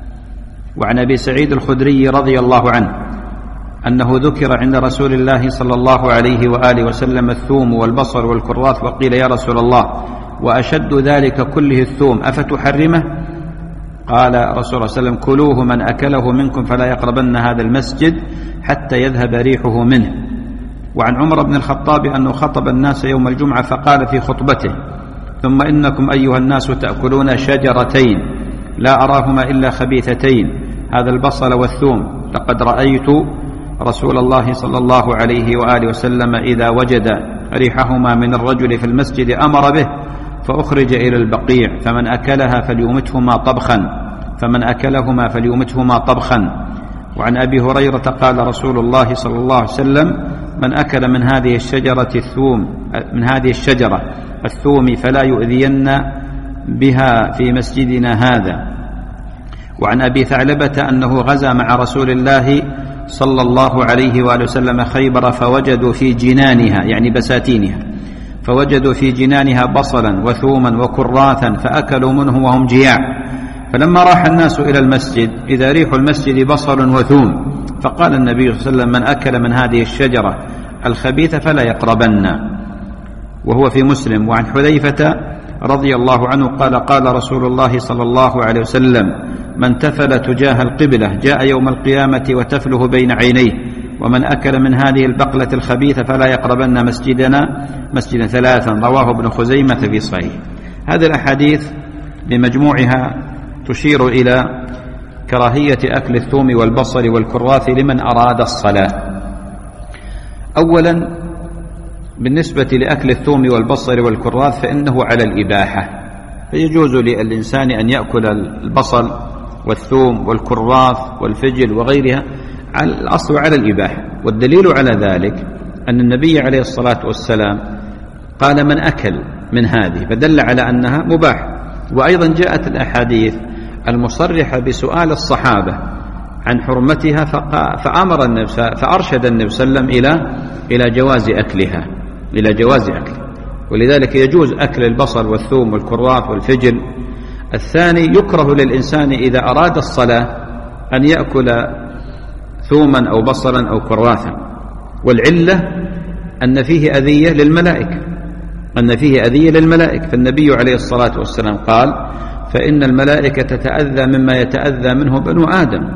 وعن أبي سعيد الخدري رضي الله عنه أنه ذكر عند رسول الله صلى الله عليه وآله وسلم الثوم والبصل والكراث، وقيل: يا رسول الله، وأشد ذلك كله الثوم أفتحرمه؟ قال رسول الله صلى الله عليه وسلم: كلوه من أكله منكم فلا يقربن هذا المسجد حتى يذهب ريحه منه. وعن عمر بن الخطاب أنه خطب الناس يوم الجمعة فقال في خطبته: ثم إنكم أيها الناس تأكلون شجرتين لا أراهما إلا خبيثتين، هذا البصل والثوم. لقد رأيت رسول الله صلى الله عليه وآله وسلم إذا وجد ريحهما من الرجل في المسجد أمر به فأخرج إلى البقيع، فمن أكلها فليمتهما طبخا فمن أكلهما فليمتهما طبخا. وعن أبي هريرة قال رسول الله صلى الله عليه وسلم: من أكل من هذه الشجرة الثوم من هذه الشجرة الثوم فلا يؤذين بها في مسجدنا هذا. وعن أبي ثعلبة أنه غزا مع رسول الله صلى الله عليه وآله وسلم خيبر فوجدوا في جنانها يعني بساتينها فوجدوا في جنانها بصلا وثوما وكراثا فأكلوا منه وهم جياع. فلما راح الناس إلى المسجد إذا ريح المسجد بصل وثوم، فقال النبي صلى الله عليه وسلم: من أكل من هذه الشجرة الخبيثة فلا يقربن. وهو في مسلم. وعن حذيفة رضي الله عنه قال: قال رسول الله صلى الله عليه وسلم: من تفل تجاه القبلة جاء يوم القيامة وتفله بين عينيه، ومن أكل من هذه البقلة الخبيثة فلا يقربن مسجدنا مسجدا ثلاثا. رواه ابن خزيمة في صحيح. هذه الأحاديث بمجموعها تشير إلى كراهية أكل الثوم والبصل والكراث لمن أراد الصلاة. أولا، بالنسبة لأكل الثوم والبصل والكراث فإنه على الإباحة، فيجوز للإنسان أن يأكل البصل والثوم والكراث والفجل وغيرها، على الأصل على الإباحة. والدليل على ذلك أن النبي عليه الصلاة والسلام قال: من أكل من هذه، فدل على أنها مباح. وأيضا جاءت الأحاديث المصرحة بسؤال الصحابة عن حرمتها فأمر النبي فأرشد النبي صلى الله عليه وسلم إلى إلى جواز أكلها إلى جواز أكلها ولذلك يجوز أكل البصل والثوم والكراث والفجل. الثاني، يكره للإنسان إذا أراد الصلاة أن يأكل ثوما أو بصلا أو كراثا، والعلة أن فيه أذية للملائكة أن فيه أذية للملائكة فالنبي عليه الصلاة والسلام قال: فإن الملائكة تتأذى مما يتأذى منه بنو آدم.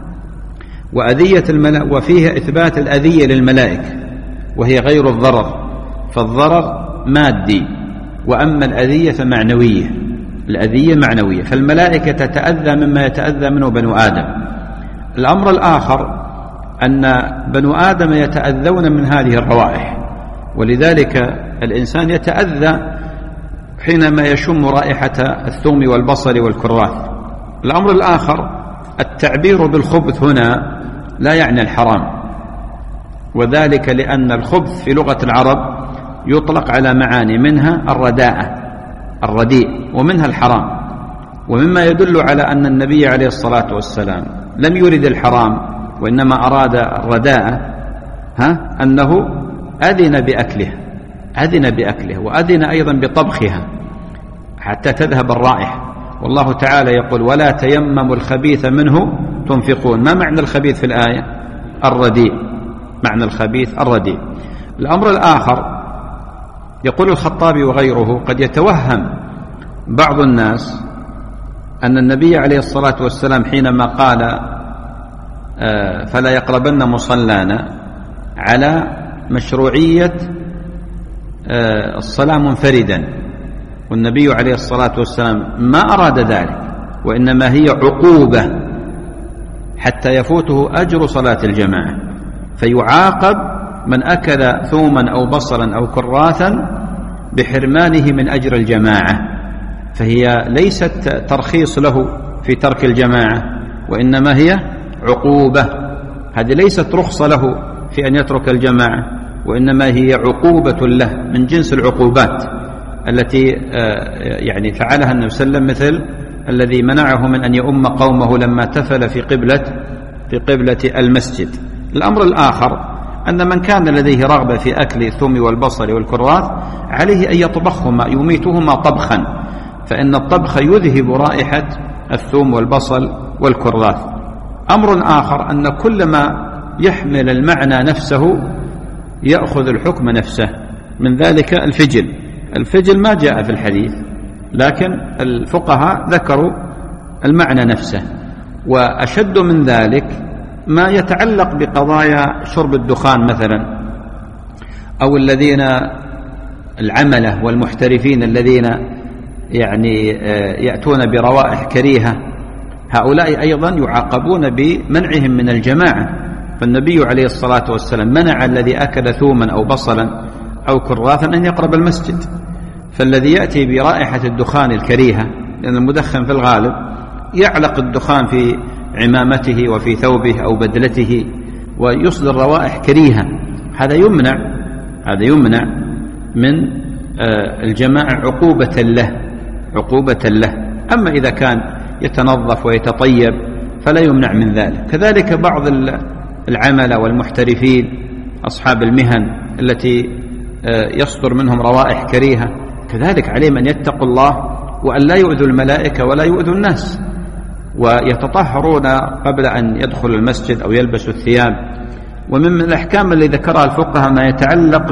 وأذية الملائكة وفيه إثبات الأذية للملائكة وهي غير الضرر، فالضرر مادي، وأما الأذية فمعنوية الأذية معنوية، فالملائكة تتأذى مما يتأذى منه بنو آدم. الأمر الآخر أن بنو آدم يتأذون من هذه الروائح، ولذلك الإنسان يتأذى حينما يشم رائحة الثوم والبصل والكراث. الأمر الآخر، التعبير بالخبث هنا لا يعني الحرام، وذلك لأن الخبث في لغة العرب يطلق على معاني، منها الرداءة الرديء ومنها الحرام. ومما يدل على أن النبي عليه الصلاة والسلام لم يرد الحرام وإنما أراد الرداءة ها أنه أذن بأكلها أذن بأكلها وأذن أيضا بطبخها حتى تذهب الرائحة. والله تعالى يقول: ولا تيمموا الخبيث منه تنفقون. ما معنى الخبيث في الآية؟ الرديء معنى الخبيث الرديء. الأمر الآخر، يقول الخطابي وغيره: قد يتوهم بعض الناس أن النبي عليه الصلاة والسلام حينما قال فلا يقربن مصلانا على مشروعية الصلاة منفردا، والنبي عليه الصلاة والسلام ما أراد ذلك، وإنما هي عقوبة حتى يفوته أجر صلاة الجماعة، فيعاقب من أكل ثوما أو بصلا أو كراثا بحرمانه من أجر الجماعة، فهي ليست ترخيص له في ترك الجماعة، وإنما هي عقوبة. هذه ليست رخصة له في أن يترك الجماعة، وإنما هي عقوبة له من جنس العقوبات التي يعني فعلها النبي صلى الله عليه وسلم، مثل الذي منعه من أن يؤم قومه لما تفل في قبلة في قبلة المسجد. الأمر الآخر أن من كان لديه رغبة في أكل الثوم والبصل والكراث عليه أن يطبخهما، يميتهما طبخا، فإن الطبخ يذهب رائحة الثوم والبصل والكراث. أمر آخر أن كل ما يحمل المعنى نفسه يأخذ الحكم نفسه، من ذلك الفجل. الفجل ما جاء في الحديث، لكن الفقهاء ذكروا المعنى نفسه. وأشد من ذلك ما يتعلق بقضايا شرب الدخان مثلا، أو الذين العملة والمحترفين الذين يعني يأتون بروائح كريهة، هؤلاء أيضا يعاقبون بمنعهم من الجماعة. فالنبي عليه الصلاة والسلام منع الذي أكل ثوما أو بصلا أو كراثا أن يقرب المسجد. فالذي يأتي برائحة الدخان الكريهة، لأن المدخن في الغالب يعلق الدخان في عمامته وفي ثوبه أو بدلته ويصدر روائح كريهة، هذا يمنع هذا يمنع من الجماعة عقوبة له عقوبة له. أما إذا كان يتنظف ويتطيب فلا يمنع من ذلك. كذلك بعض العمل والمحترفين أصحاب المهن التي يصدر منهم روائح كريهة، كذلك عليهم أن يتقوا الله وأن لا يؤذوا الملائكة ولا يؤذوا الناس، ويتطهرون قبل أن يدخل المسجد أو يلبسوا الثياب. ومن الأحكام اللي ذكرها الفقهاء ما يتعلق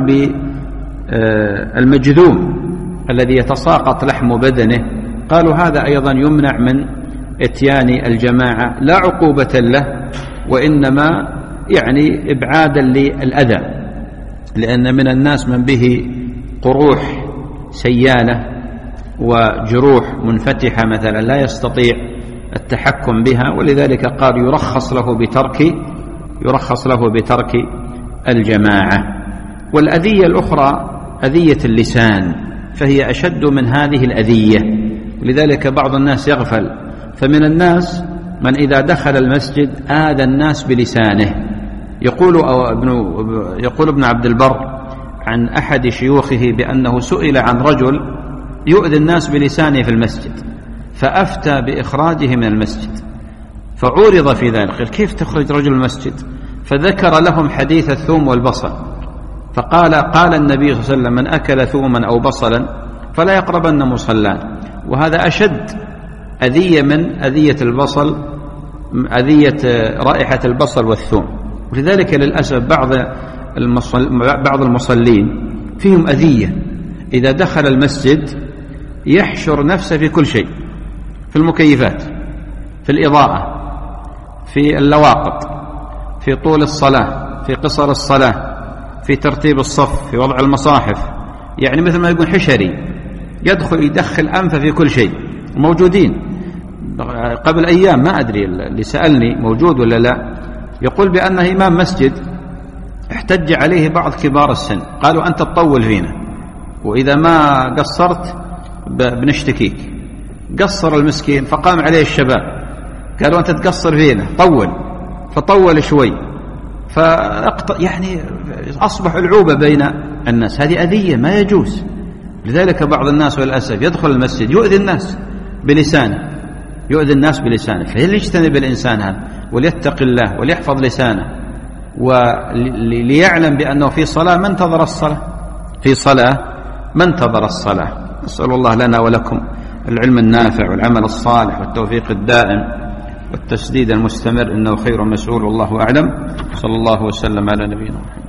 بالمجذوم الذي يتساقط لحم بدنه، قالوا هذا أيضا يمنع من اتيان الجماعة، لا عقوبة له وإنما يعني إبعادا للأذى، لأن من الناس من به قروح سيالة وجروح منفتحة مثلا لا يستطيع التحكم بها، ولذلك قال يرخص له بترك يرخص له بترك الجماعة. والأذية الأخرى أذية اللسان، فهي أشد من هذه الأذية، لذلك بعض الناس يغفل. فمن الناس من إذا دخل المسجد آذى الناس بلسانه. يقول ابن يقول ابن عبد البر عن أحد شيوخه بأنه سئل عن رجل يؤذي الناس بلسانه في المسجد، فأفتى بإخراجه من المسجد، فعورض في ذلك، قال كيف تخرج رجل المسجد؟ فذكر لهم حديث الثوم والبصل، فقال قال النبي صلى الله عليه وسلم من أكل ثوما أو بصلا فلا يقربن مصلانا. وهذا أشد أذية من أذية البصل، أذية رائحة البصل والثوم. ولذلك للأسف بعض بعض المصلين فيهم أذية، إذا دخل المسجد يحشر نفسه في كل شيء، في المكيفات، في الإضاءة، في اللواقط، في طول الصلاة، في قصر الصلاة، في ترتيب الصف، في وضع المصاحف، يعني مثل ما يقول حشري، يدخل يدخل أنفه في كل شيء. موجودين قبل أيام، ما أدري اللي سألني موجود ولا لا، يقول بأنه إمام مسجد احتج عليه بعض كبار السن، قالوا أنت تطول فينا وإذا ما قصرت بنشتكيك. قصر المسكين فقام عليه الشباب قالوا أنت تقصر فينا، طول، فطول شوي، فأقط... يعني أصبح العوبة بين الناس. هذه أذية ما يجوز. لذلك بعض الناس والأسف يدخل المسجد يؤذي الناس بلسانه يؤذي الناس بلسانه فليجتنب الإنسان هذا وليتق الله وليحفظ لسانه، وليعلم بأنه في صلاة ما انتظر الصلاة في صلاة ما انتظر الصلاة. أسأل الله لنا ولكم العلم النافع والعمل الصالح والتوفيق الدائم والتسديد المستمر، إنه خير مسؤول والله أعلم. صلى الله وسلم على نبينا محمد.